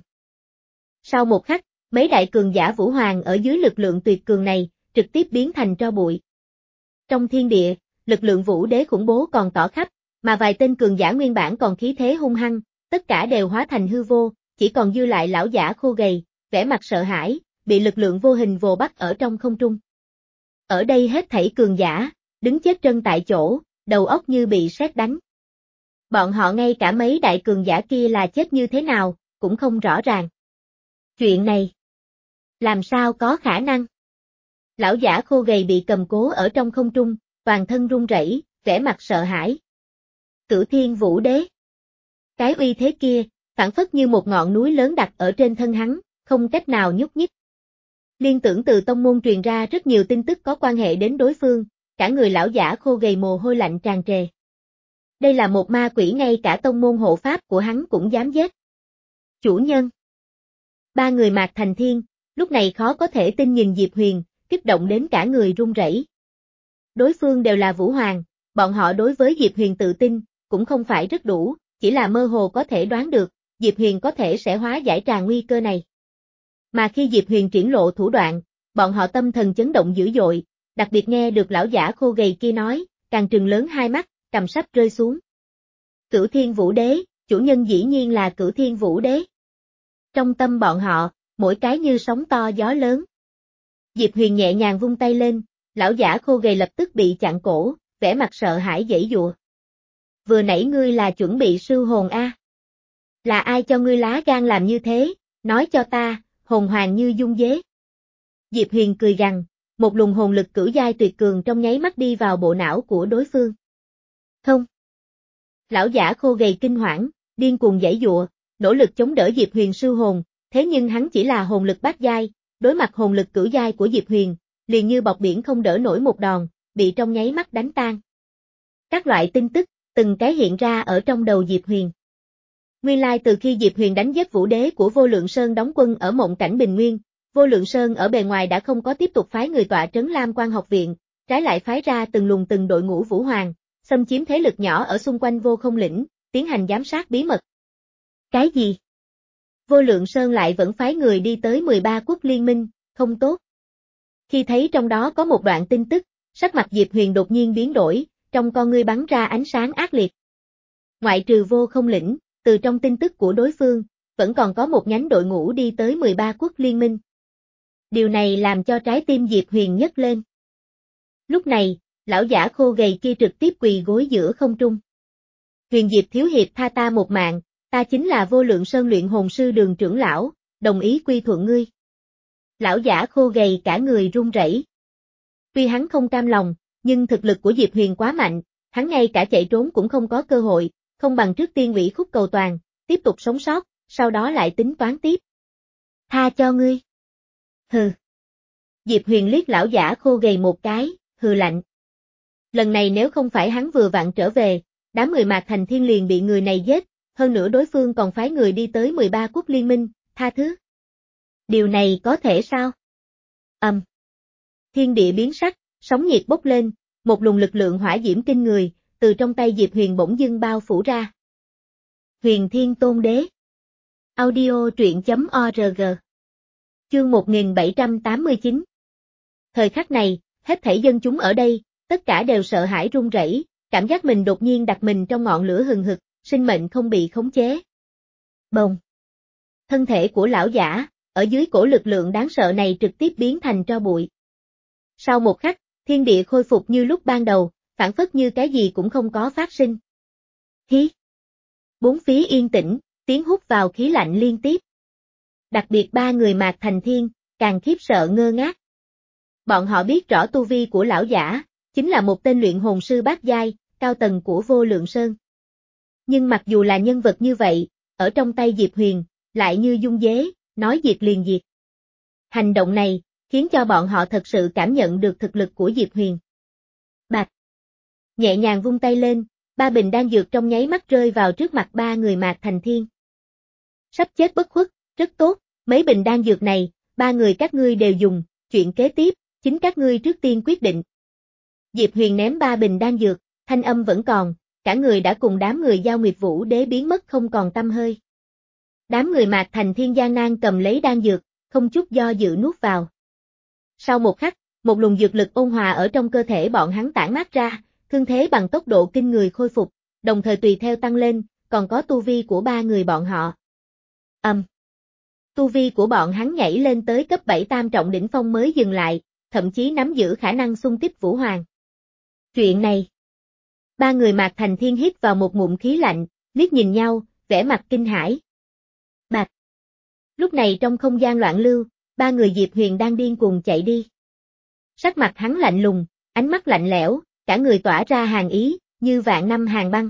S1: Sau một khắc, mấy đại cường giả vũ hoàng ở dưới lực lượng tuyệt cường này, trực tiếp biến thành tro bụi. Trong thiên địa, lực lượng vũ đế khủng bố còn tỏ khắp, mà vài tên cường giả nguyên bản còn khí thế hung hăng, tất cả đều hóa thành hư vô, chỉ còn dư lại lão giả khô gầy, vẻ mặt sợ hãi, bị lực lượng vô hình vồ bắt ở trong không trung. Ở đây hết thảy cường giả, đứng chết chân tại chỗ, đầu óc như bị sét đánh. Bọn họ ngay cả mấy đại cường giả kia là chết như thế nào, cũng không rõ ràng. Chuyện này, làm sao có khả năng? Lão giả khô gầy bị cầm cố ở trong không trung, toàn thân run rẩy, vẻ mặt sợ hãi. Cửu Thiên Vũ Đế. Cái uy thế kia, phảng phất như một ngọn núi lớn đặt ở trên thân hắn, không cách nào nhúc nhích. Liên tưởng từ tông môn truyền ra rất nhiều tin tức có quan hệ đến đối phương, cả người lão giả khô gầy mồ hôi lạnh tràn trề. Đây là một ma quỷ ngay cả tông môn hộ pháp của hắn cũng dám giết. Chủ nhân. Ba người Mạc Thành Thiên, lúc này khó có thể tin nhìn Diệp Huyền, kích động đến cả người run rẩy. Đối phương đều là vũ hoàng, bọn họ đối với Diệp Huyền tự tin, cũng không phải rất đủ, chỉ là mơ hồ có thể đoán được, Diệp Huyền có thể sẽ hóa giải tràn nguy cơ này. Mà khi Diệp Huyền triển lộ thủ đoạn, bọn họ tâm thần chấn động dữ dội, đặc biệt nghe được lão giả khô gầy kia nói, càng trừng lớn hai mắt, cầm sắp rơi xuống. Cửu Thiên Vũ Đế, chủ nhân dĩ nhiên là Cửu Thiên Vũ Đế. Trong tâm bọn họ, mỗi cái như sóng to gió lớn. Diệp Huyền nhẹ nhàng vung tay lên, lão giả khô gầy lập tức bị chặn cổ, vẻ mặt sợ hãi giãy giụa. Vừa nãy ngươi là chuẩn bị sưu hồn a? Là ai cho ngươi lá gan làm như thế, nói cho ta, hồn hoàng như dung dế. Diệp Huyền cười gằn, một luồng hồn lực cửu giai tuyệt cường trong nháy mắt đi vào bộ não của đối phương. Không. Lão giả khô gầy kinh hoảng, điên cuồng giãy giụa, nỗ lực chống đỡ Diệp Huyền sưu hồn, thế nhưng hắn chỉ là hồn lực bát giai, đối mặt hồn lực cửu giai của Diệp Huyền, liền như bọt biển không đỡ nổi một đòn, bị trong nháy mắt đánh tan. Các loại tin tức, từng cái hiện ra ở trong đầu Diệp Huyền. Nguyên lai từ khi Diệp Huyền đánh giết Vũ Đế của Vô Lượng Sơn đóng quân ở Mộng Cảnh Bình Nguyên, Vô Lượng Sơn ở bề ngoài đã không có tiếp tục phái người tọa trấn Lam Quan học viện, trái lại phái ra từng luồng từng đội ngũ vũ hoàng, xâm chiếm thế lực nhỏ ở xung quanh Vô Không lĩnh, tiến hành giám sát bí mật. Cái gì? Vô Lượng Sơn lại vẫn phái người đi tới mười ba quốc liên minh, không tốt. Khi thấy trong đó có một đoạn tin tức, sắc mặt Diệp Huyền đột nhiên biến đổi, trong con ngươi bắn ra ánh sáng ác liệt. Ngoại trừ Vô Không lĩnh, từ trong tin tức của đối phương, vẫn còn có một nhánh đội ngũ đi tới mười ba quốc liên minh. Điều này làm cho trái tim Diệp Huyền nhấc lên. Lúc này, lão giả khô gầy kia trực tiếp quỳ gối giữa không trung. Huyền Diệp thiếu hiệp tha ta một mạng, ta chính là Vô Lượng Sơn luyện hồn sư Đường trưởng lão, đồng ý quy thuận ngươi. Lão giả khô gầy cả người run rẩy. Tuy hắn không cam lòng, nhưng thực lực của Diệp Huyền quá mạnh, hắn ngay cả chạy trốn cũng không có cơ hội, không bằng trước tiên ủy khúc cầu toàn, tiếp tục sống sót, sau đó lại tính toán tiếp. Tha cho ngươi. Hừ. Diệp Huyền liếc lão giả khô gầy một cái, hừ lạnh. Lần này nếu không phải hắn vừa vặn trở về, đám người Mạc Thành Thiên liền bị người này giết, hơn nữa đối phương còn phái người đi tới mười ba quốc liên minh, tha thứ. Điều này có thể sao? Ầm. Um. Thiên địa biến sắc, sóng nhiệt bốc lên, một luồng lực lượng hỏa diễm kinh người, từ trong tay Diệp Huyền bỗng dưng bao phủ ra. Huyền Thiên Tôn Đế. Audio truyện chấm org. Chương một nghìn bảy trăm tám mươi chín. Thời khắc này, hết thảy dân chúng ở đây, tất cả đều sợ hãi run rẩy, cảm giác mình đột nhiên đặt mình trong ngọn lửa hừng hực, sinh mệnh không bị khống chế. Bồng. Thân thể của lão giả, ở dưới cổ lực lượng đáng sợ này trực tiếp biến thành tro bụi. Sau một khắc, thiên địa khôi phục như lúc ban đầu, phản phất như cái gì cũng không có phát sinh. Hí. Bốn phía yên tĩnh, tiếng hút vào khí lạnh liên tiếp. Đặc biệt ba người Mạc Thành Thiên, càng khiếp sợ ngơ ngác. Bọn họ biết rõ tu vi của lão giả, chính là một tên luyện hồn sư bát giai, cao tầng của Vô Lượng Sơn. Nhưng mặc dù là nhân vật như vậy, ở trong tay Diệp Huyền, lại như dung dế, nói diệt liền diệt. Hành động này, khiến cho bọn họ thật sự cảm nhận được thực lực của Diệp Huyền. Bạch. Nhẹ nhàng vung tay lên, ba bình đan dược trong nháy mắt rơi vào trước mặt ba người Mạc Thành Thiên. Sắp chết bất khuất, rất tốt, mấy bình đan dược này, ba người các ngươi đều dùng, chuyện kế tiếp, chính các ngươi trước tiên quyết định. Diệp Huyền ném ba bình đan dược, thanh âm vẫn còn, cả người đã cùng đám người Giao Nguyệt Vũ Đế biến mất không còn tăm hơi. Đám người Mạc Thành Thiên gian nan cầm lấy đan dược, không chút do dự nuốt vào. Sau một khắc, một luồng dược lực ôn hòa ở trong cơ thể bọn hắn tản mát ra, thương thế bằng tốc độ kinh người khôi phục, đồng thời tùy theo tăng lên, còn có tu vi của ba người bọn họ. Ầm. Um. Tu vi của bọn hắn nhảy lên tới cấp bảy tam trọng đỉnh phong mới dừng lại, thậm chí nắm giữ khả năng xung kích vũ hoàng. Chuyện này. Ba người Mạc Thành Thiên hít vào một ngụm khí lạnh, liếc nhìn nhau, vẻ mặt kinh hãi. Bạch. Lúc này trong không gian loạn lưu, ba người Diệp Huyền đang điên cuồng chạy đi. Sắc mặt hắn lạnh lùng, ánh mắt lạnh lẽo, cả người tỏa ra hàn ý, như vạn năm hàn băng.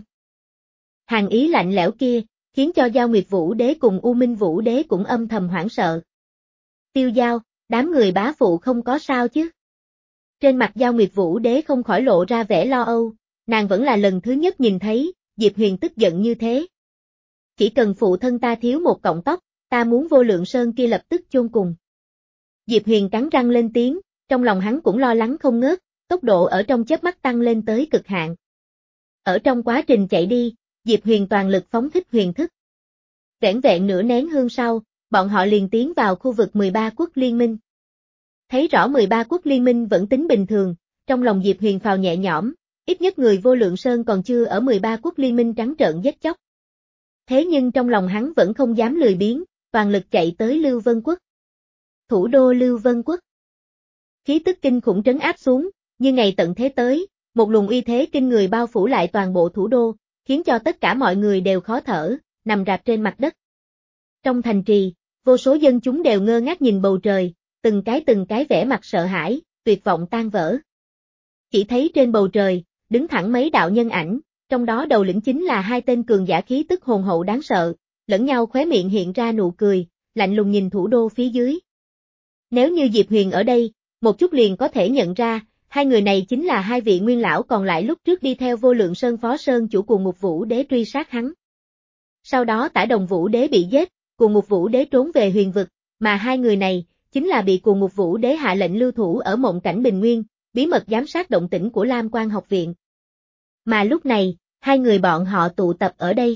S1: Hàn ý lạnh lẽo kia, khiến cho Giao Nguyệt Vũ Đế cùng U Minh Vũ Đế cũng âm thầm hoảng sợ. Tiêu Giao, đám người bá phụ không có sao chứ? Trên mặt Giao Nguyệt Vũ Đế không khỏi lộ ra vẻ lo âu, nàng vẫn là lần thứ nhất nhìn thấy, Diệp Huyền tức giận như thế. Chỉ cần phụ thân ta thiếu một cọng tóc, ta muốn Vô Lượng Sơn kia lập tức chôn cùng. Diệp Huyền cắn răng lên tiếng, trong lòng hắn cũng lo lắng không ngớt, tốc độ ở trong chớp mắt tăng lên tới cực hạn. Ở trong quá trình chạy đi, Diệp Huyền toàn lực phóng thích huyền thức. Vẻn vẹn nửa nén hương sau, bọn họ liền tiến vào khu vực mười ba quốc liên minh. Thấy rõ mười ba quốc liên minh vẫn tính bình thường, trong lòng Diệp Huyền phào nhẹ nhõm, ít nhất người Vô Lượng Sơn còn chưa ở mười ba quốc liên minh trắng trợn giết chóc. Thế nhưng trong lòng hắn vẫn không dám lười biếng, toàn lực chạy tới Lưu Vân Quốc. Thủ đô Lưu Vân Quốc. Khí tức kinh khủng trấn áp xuống, như ngày tận thế tới, một luồng uy thế kinh người bao phủ lại toàn bộ thủ đô, khiến cho tất cả mọi người đều khó thở, nằm rạp trên mặt đất. Trong thành trì, vô số dân chúng đều ngơ ngác nhìn bầu trời, từng cái từng cái vẻ mặt sợ hãi, tuyệt vọng tan vỡ. Chỉ thấy trên bầu trời, đứng thẳng mấy đạo nhân ảnh, trong đó đầu lĩnh chính là hai tên cường giả khí tức hồn hậu đáng sợ, lẫn nhau khóe miệng hiện ra nụ cười, lạnh lùng nhìn thủ đô phía dưới. Nếu như Diệp Huyền ở đây, một chút liền có thể nhận ra, hai người này chính là hai vị nguyên lão còn lại lúc trước đi theo Vô Lượng Sơn Phó Sơn chủ cùng Ngục Vũ Đế truy sát hắn. Sau đó Tả Đồng Vũ Đế bị giết, Cuồng Ngục Vũ Đế trốn về huyền vực, mà hai người này chính là bị Cuồng Ngục Vũ Đế hạ lệnh lưu thủ ở Mộng Cảnh Bình Nguyên, bí mật giám sát động tĩnh của Lam Quan học viện. Mà lúc này, hai người bọn họ tụ tập ở đây.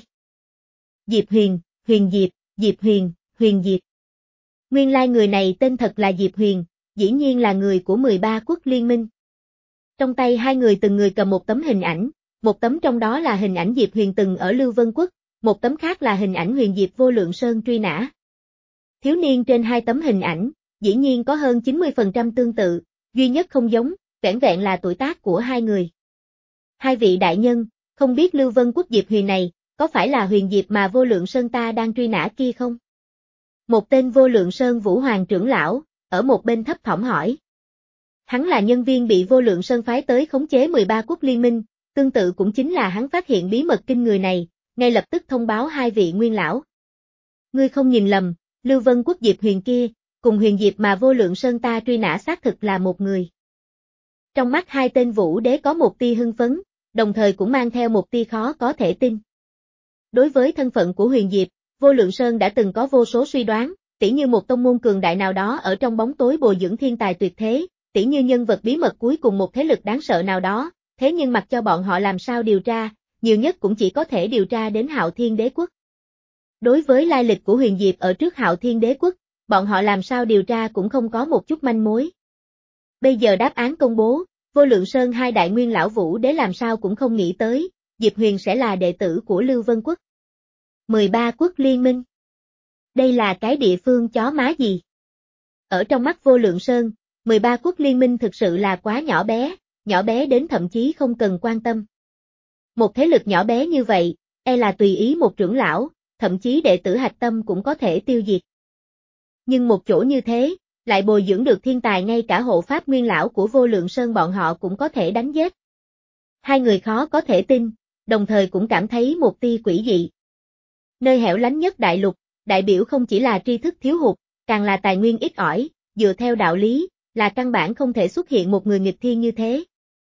S1: Diệp Huyền, Huyền Diệp, Diệp Huyền, Huyền Diệp. Nguyên lai người này tên thật là Diệp Huyền, dĩ nhiên là người của mười ba quốc liên minh. Trong tay hai người từng người cầm một tấm hình ảnh, một tấm trong đó là hình ảnh Diệp Huyền từng ở Lưu Vân Quốc, một tấm khác là hình ảnh Huyền Diệp vô lượng sơn truy nã. Thiếu niên trên hai tấm hình ảnh, dĩ nhiên có hơn chín mươi phần trăm tương tự, duy nhất không giống, vẻn vẹn là tuổi tác của hai người. Hai vị đại nhân, không biết Lưu Vân Quốc Diệp Huyền này, có phải là Huyền Diệp mà vô lượng sơn ta đang truy nã kia không? Một tên vô lượng sơn Vũ Hoàng trưởng lão, ở một bên thấp thỏm hỏi. Hắn là nhân viên bị vô lượng sơn phái tới khống chế mười ba quốc liên minh, tương tự cũng chính là hắn phát hiện bí mật kinh người này, ngay lập tức thông báo hai vị nguyên lão. Ngươi không nhìn lầm, Lưu Vân Quốc Diệp Huyền kia, cùng Huyền Diệp mà vô lượng sơn ta truy nã xác thực là một người. Trong mắt hai tên Vũ Đế có một tia hưng phấn, đồng thời cũng mang theo một tia khó có thể tin. Đối với thân phận của Huyền Diệp, Vô Lượng Sơn đã từng có vô số suy đoán, tỉ như một tông môn cường đại nào đó ở trong bóng tối bồi dưỡng thiên tài tuyệt thế, tỉ như nhân vật bí mật cuối cùng một thế lực đáng sợ nào đó, thế nhưng mặc cho bọn họ làm sao điều tra, nhiều nhất cũng chỉ có thể điều tra đến Hạo Thiên Đế Quốc. Đối với lai lịch của Huyền Diệp ở trước Hạo Thiên Đế Quốc, bọn họ làm sao điều tra cũng không có một chút manh mối. Bây giờ đáp án công bố, Vô Lượng Sơn hai đại nguyên lão Vũ Đế làm sao cũng không nghĩ tới, Diệp Huyền sẽ là đệ tử của Lưu Vân Quốc. mười ba quốc liên minh. Đây là cái địa phương chó má gì? Ở trong mắt Vô Lượng Sơn, mười ba quốc liên minh thực sự là quá nhỏ bé, nhỏ bé đến thậm chí không cần quan tâm. Một thế lực nhỏ bé như vậy, e là tùy ý một trưởng lão, thậm chí đệ tử hạch tâm cũng có thể tiêu diệt. Nhưng một chỗ như thế, lại bồi dưỡng được thiên tài ngay cả hộ pháp nguyên lão của Vô Lượng Sơn bọn họ cũng có thể đánh giết. Hai người khó có thể tin, đồng thời cũng cảm thấy một tia quỷ dị. Nơi hẻo lánh nhất đại lục, đại biểu không chỉ là tri thức thiếu hụt, càng là tài nguyên ít ỏi, dựa theo đạo lý, là căn bản không thể xuất hiện một người nghịch thiên như thế.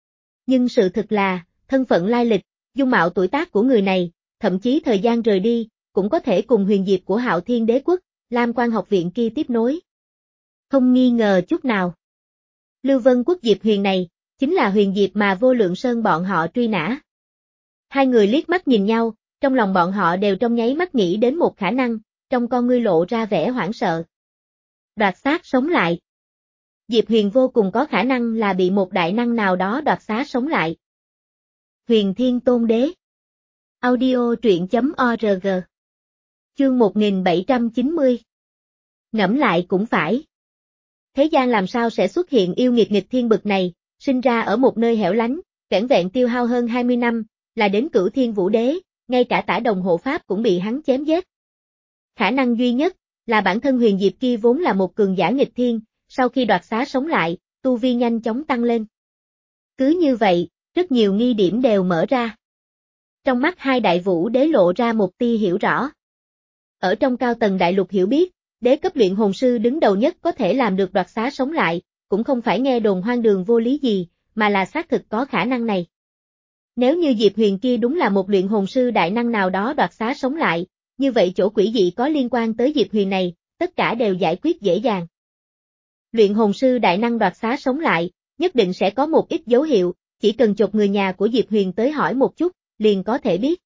S1: Nhưng sự thực là, thân phận lai lịch, dung mạo tuổi tác của người này, thậm chí thời gian rời đi, cũng có thể cùng Huyền Diệp của Hạo Thiên Đế Quốc, Lam Quan học viện kia tiếp nối. Không nghi ngờ chút nào. Lưu Vân Quốc Diệp Huyền này, chính là Huyền Diệp mà Vô Lượng Sơn bọn họ truy nã. Hai người liếc mắt nhìn nhau, trong lòng bọn họ đều trong nháy mắt nghĩ đến một khả năng, trong con ngươi lộ ra vẻ hoảng sợ. Đoạt xá sống lại. Diệp Huyền vô cùng có khả năng là bị một đại năng nào đó đoạt xá sống lại. Huyền Thiên Tôn Đế. Audio truyện chấm org. Chương một nghìn bảy trăm chín mươi. Ngẫm lại cũng phải. Thế gian làm sao sẽ xuất hiện yêu nghiệt nghịch thiên bực này, sinh ra ở một nơi hẻo lánh, vẻn vẹn tiêu hao hơn hai mươi năm, là đến Cửu Thiên Vũ Đế, ngay cả Tả Đồng hộ pháp cũng bị hắn chém giết. Khả năng duy nhất, là bản thân Huyền Diệp kia vốn là một cường giả nghịch thiên, sau khi đoạt xá sống lại, tu vi nhanh chóng tăng lên. Cứ như vậy, rất nhiều nghi điểm đều mở ra. Trong mắt hai đại Vũ Đế lộ ra một tia hiểu rõ. Ở trong cao tầng đại lục hiểu biết, đế cấp luyện hồn sư đứng đầu nhất có thể làm được đoạt xá sống lại, cũng không phải nghe đồn hoang đường vô lý gì, mà là xác thực có khả năng này. Nếu như Diệp Huyền kia đúng là một luyện hồn sư đại năng nào đó đoạt xá sống lại, như vậy chỗ quỷ dị có liên quan tới Diệp Huyền này, tất cả đều giải quyết dễ dàng. Luyện hồn sư đại năng đoạt xá sống lại, nhất định sẽ có một ít dấu hiệu, chỉ cần chột người nhà của Diệp Huyền tới hỏi một chút, liền có thể biết.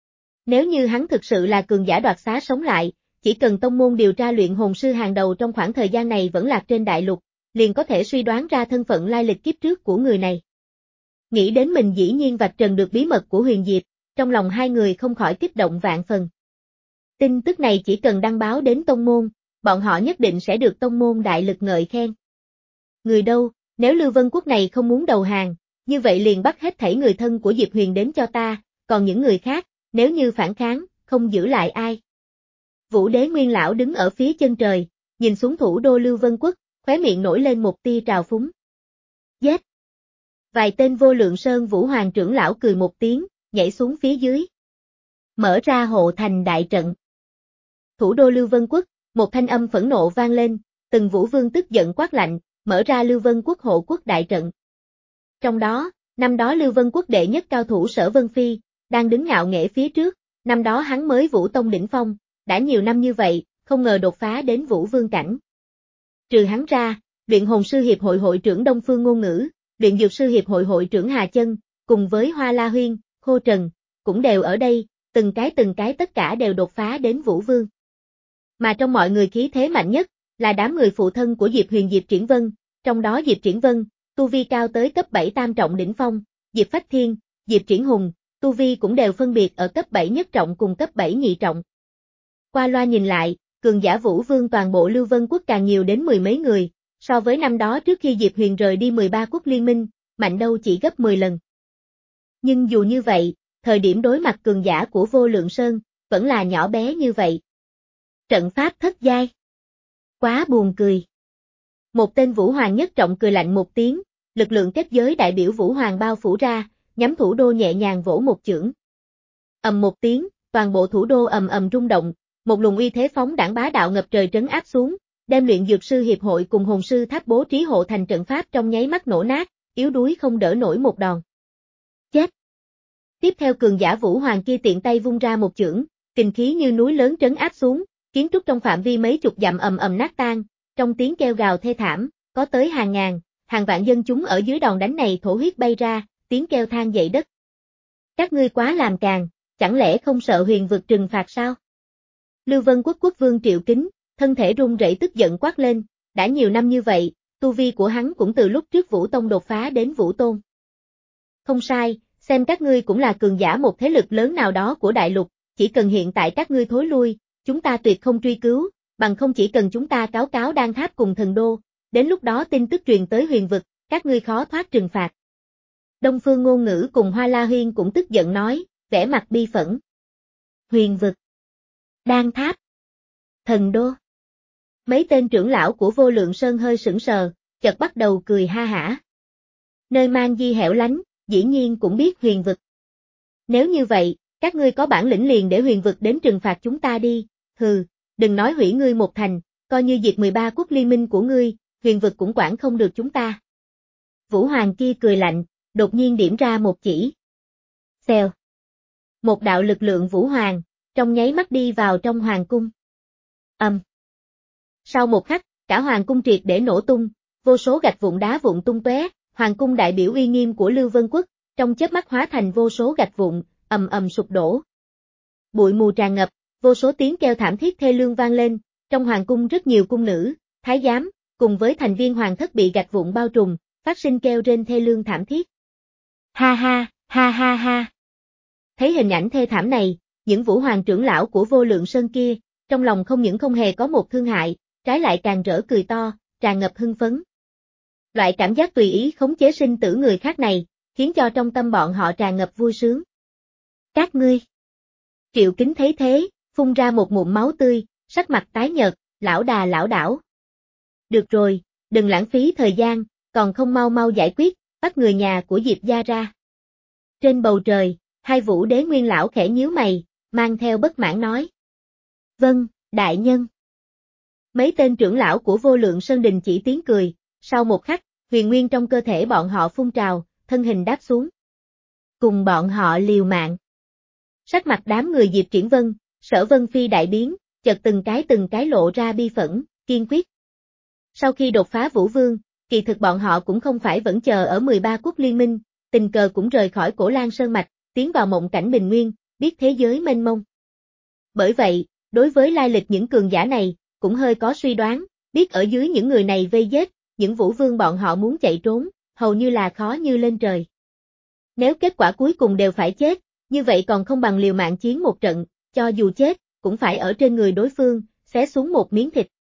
S1: Nếu như hắn thực sự là cường giả đoạt xá sống lại, chỉ cần tông môn điều tra luyện hồn sư hàng đầu trong khoảng thời gian này vẫn lạc trên đại lục, liền có thể suy đoán ra thân phận lai lịch kiếp trước của người này. Nghĩ đến mình dĩ nhiên vạch trần được bí mật của Huyền Diệp, trong lòng hai người không khỏi kích động vạn phần. Tin tức này chỉ cần đăng báo đến tông môn, bọn họ nhất định sẽ được tông môn đại lực ngợi khen. Người đâu, nếu Lưu Vân Quốc này không muốn đầu hàng, như vậy liền bắt hết thảy người thân của Diệp Huyền đến cho ta, còn những người khác, nếu như phản kháng, không giữ lại ai. Vũ Đế Nguyên Lão đứng ở phía chân trời, nhìn xuống thủ đô Lưu Vân Quốc, khóe miệng nổi lên một tia trào phúng. Giết! Vài tên Vô Lượng Sơn Vũ Hoàng trưởng lão cười một tiếng, nhảy xuống phía dưới. Mở ra hộ thành đại trận. Thủ đô Lưu Vân Quốc, một thanh âm phẫn nộ vang lên, từng Vũ Vương tức giận quát lạnh, mở ra Lưu Vân Quốc hộ quốc đại trận. Trong đó, năm đó Lưu Vân Quốc đệ nhất cao thủ Sở Vân Phi, đang đứng ngạo nghễ phía trước, Năm đó hắn mới Vũ Tông đỉnh phong, đã nhiều năm như vậy, không ngờ đột phá đến Vũ Vương cảnh. Trừ hắn ra, luyện hồn sư hiệp hội hội trưởng Đông Phương Ngôn Ngữ, luyện dược sư hiệp hội hội trưởng Hà Chân, cùng với Hoa La Huyên, Khô Trần, cũng đều ở đây, từng cái từng cái tất cả đều đột phá đến Vũ Vương. Mà trong mọi người khí thế mạnh nhất, là đám người phụ thân của Diệp Huyền Diệp Triển Vân, trong đó Diệp Triển Vân, tu vi cao tới cấp bảy tam trọng đỉnh phong, Diệp Phách Thiên, Diệp Triển Hùng, tu vi cũng đều phân biệt ở cấp bảy nhất trọng cùng cấp bảy nhị trọng. Qua loa nhìn lại, cường giả Vũ Vương toàn bộ Lưu Vân Quốc càng nhiều đến mười mấy người, so với năm đó trước khi Diệp Huyền rời đi mười ba quốc liên minh, mạnh đâu chỉ gấp mười lần. Nhưng dù như vậy, thời điểm đối mặt cường giả của Vô Lượng Sơn, vẫn là nhỏ bé như vậy. Trận pháp thất giai. Quá buồn cười. Một tên Vũ Hoàng nhất trọng cười lạnh một tiếng, lực lượng kết giới đại biểu Vũ Hoàng bao phủ ra, nhắm thủ đô nhẹ nhàng vỗ một chưởng. Ầm một tiếng, toàn bộ thủ đô ầm ầm rung động, một luồng uy thế phóng đãng bá đạo ngập trời trấn áp xuống, đem luyện dược sư hiệp hội cùng hồn sư tháp bố trí hộ thành trận pháp trong nháy mắt nổ nát, yếu đuối không đỡ nổi một đòn. Chết! Tiếp theo cường giả Vũ Hoàng kia tiện tay vung ra một chưởng, kình khí như núi lớn trấn áp xuống, kiến trúc trong phạm vi mấy chục dặm ầm ầm nát tan, trong tiếng kêu gào thê thảm, có tới hàng ngàn, hàng vạn dân chúng ở dưới đòn đánh này thổ huyết bay ra, tiếng kêu than dậy đất. Các ngươi quá làm càn, chẳng lẽ không sợ huyền vực trừng phạt sao? Lưu Vân Quốc quốc vương Triệu Kính, thân thể run rẩy tức giận quát lên, đã nhiều năm như vậy, tu vi của hắn cũng từ lúc trước Vũ Tông đột phá đến Vũ Tôn. Không sai, xem các ngươi cũng là cường giả một thế lực lớn nào đó của đại lục, chỉ cần hiện tại các ngươi thối lui, chúng ta tuyệt không truy cứu, bằng không chỉ cần chúng ta cáo cáo Đan Tháp cùng Thần Đô, đến lúc đó tin tức truyền tới huyền vực, các ngươi khó thoát trừng phạt. Đông Phương Ngôn Ngữ cùng Hoa La Huyên cũng tức giận nói, vẻ mặt bi phẫn. Huyền vực, Đan Tháp, Thần Đô. Mấy tên trưởng lão của Vô Lượng Sơn hơi sững sờ, chợt bắt đầu cười ha hả. Nơi mang di hẻo lánh, dĩ nhiên cũng biết huyền vực. Nếu như vậy, các ngươi có bản lĩnh liền để huyền vực đến trừng phạt chúng ta đi, hừ, đừng nói hủy ngươi một thành, coi như diệt mười ba quốc liên minh của ngươi, huyền vực cũng quản không được chúng ta. Vũ Hoàng kia cười lạnh, đột nhiên điểm ra một chỉ. Xèo. Một đạo lực lượng Vũ Hoàng, trong nháy mắt đi vào trong hoàng cung. Âm. Um. Sau một khắc, cả hoàng cung triệt để nổ tung, vô số gạch vụn đá vụn tung tóe, hoàng cung đại biểu uy nghiêm của Lưu Vân Quốc, trong chớp mắt hóa thành vô số gạch vụn, ầm ầm sụp đổ. Bụi mù tràn ngập, vô số tiếng kêu thảm thiết thê lương vang lên, trong hoàng cung rất nhiều cung nữ, thái giám, cùng với thành viên hoàng thất bị gạch vụn bao trùm, phát sinh kêu rên thê lương thảm thiết. Ha ha, ha ha ha. Thấy hình ảnh thê thảm này, những Vũ Hoàng trưởng lão của Vô Lượng Sơn kia, trong lòng không những không hề có một thương hại, trái lại càng rỡ cười to, tràn ngập hưng phấn. Loại cảm giác tùy ý khống chế sinh tử người khác này, khiến cho trong tâm bọn họ tràn ngập vui sướng. Các ngươi. Triệu Kính thấy thế, phun ra một ngụm máu tươi, sắc mặt tái nhợt, lão đà lão đảo. Được rồi, đừng lãng phí thời gian, còn không mau mau giải quyết, bắt người nhà của Diệp gia ra. Trên bầu trời, hai Vũ Đế Nguyên lão khẽ nhíu mày, mang theo bất mãn nói. Vâng, đại nhân. Mấy tên trưởng lão của Vô Lượng Sơn đình chỉ tiếng cười, sau một khắc, huyền nguyên trong cơ thể bọn họ phun trào, thân hình đáp xuống. Cùng bọn họ liều mạng. Sắc mặt đám người Diệp Triển Vân, Sở Vân Phi đại biến, chợt từng cái từng cái lộ ra bi phẫn, kiên quyết. Sau khi đột phá Vũ Vương, kỳ thực bọn họ cũng không phải vẫn chờ ở mười ba quốc liên minh, tình cờ cũng rời khỏi Cổ Lan Sơn Mạch, tiến vào mộng cảnh bình nguyên, biết thế giới mênh mông. Bởi vậy, đối với lai lịch những cường giả này, cũng hơi có suy đoán, biết ở dưới những người này vây giết, những Vũ Vương bọn họ muốn chạy trốn, hầu như là khó như lên trời. Nếu kết quả cuối cùng đều phải chết, như vậy còn không bằng liều mạng chiến một trận, cho dù chết, cũng phải ở trên người đối phương, xé xuống một miếng thịt.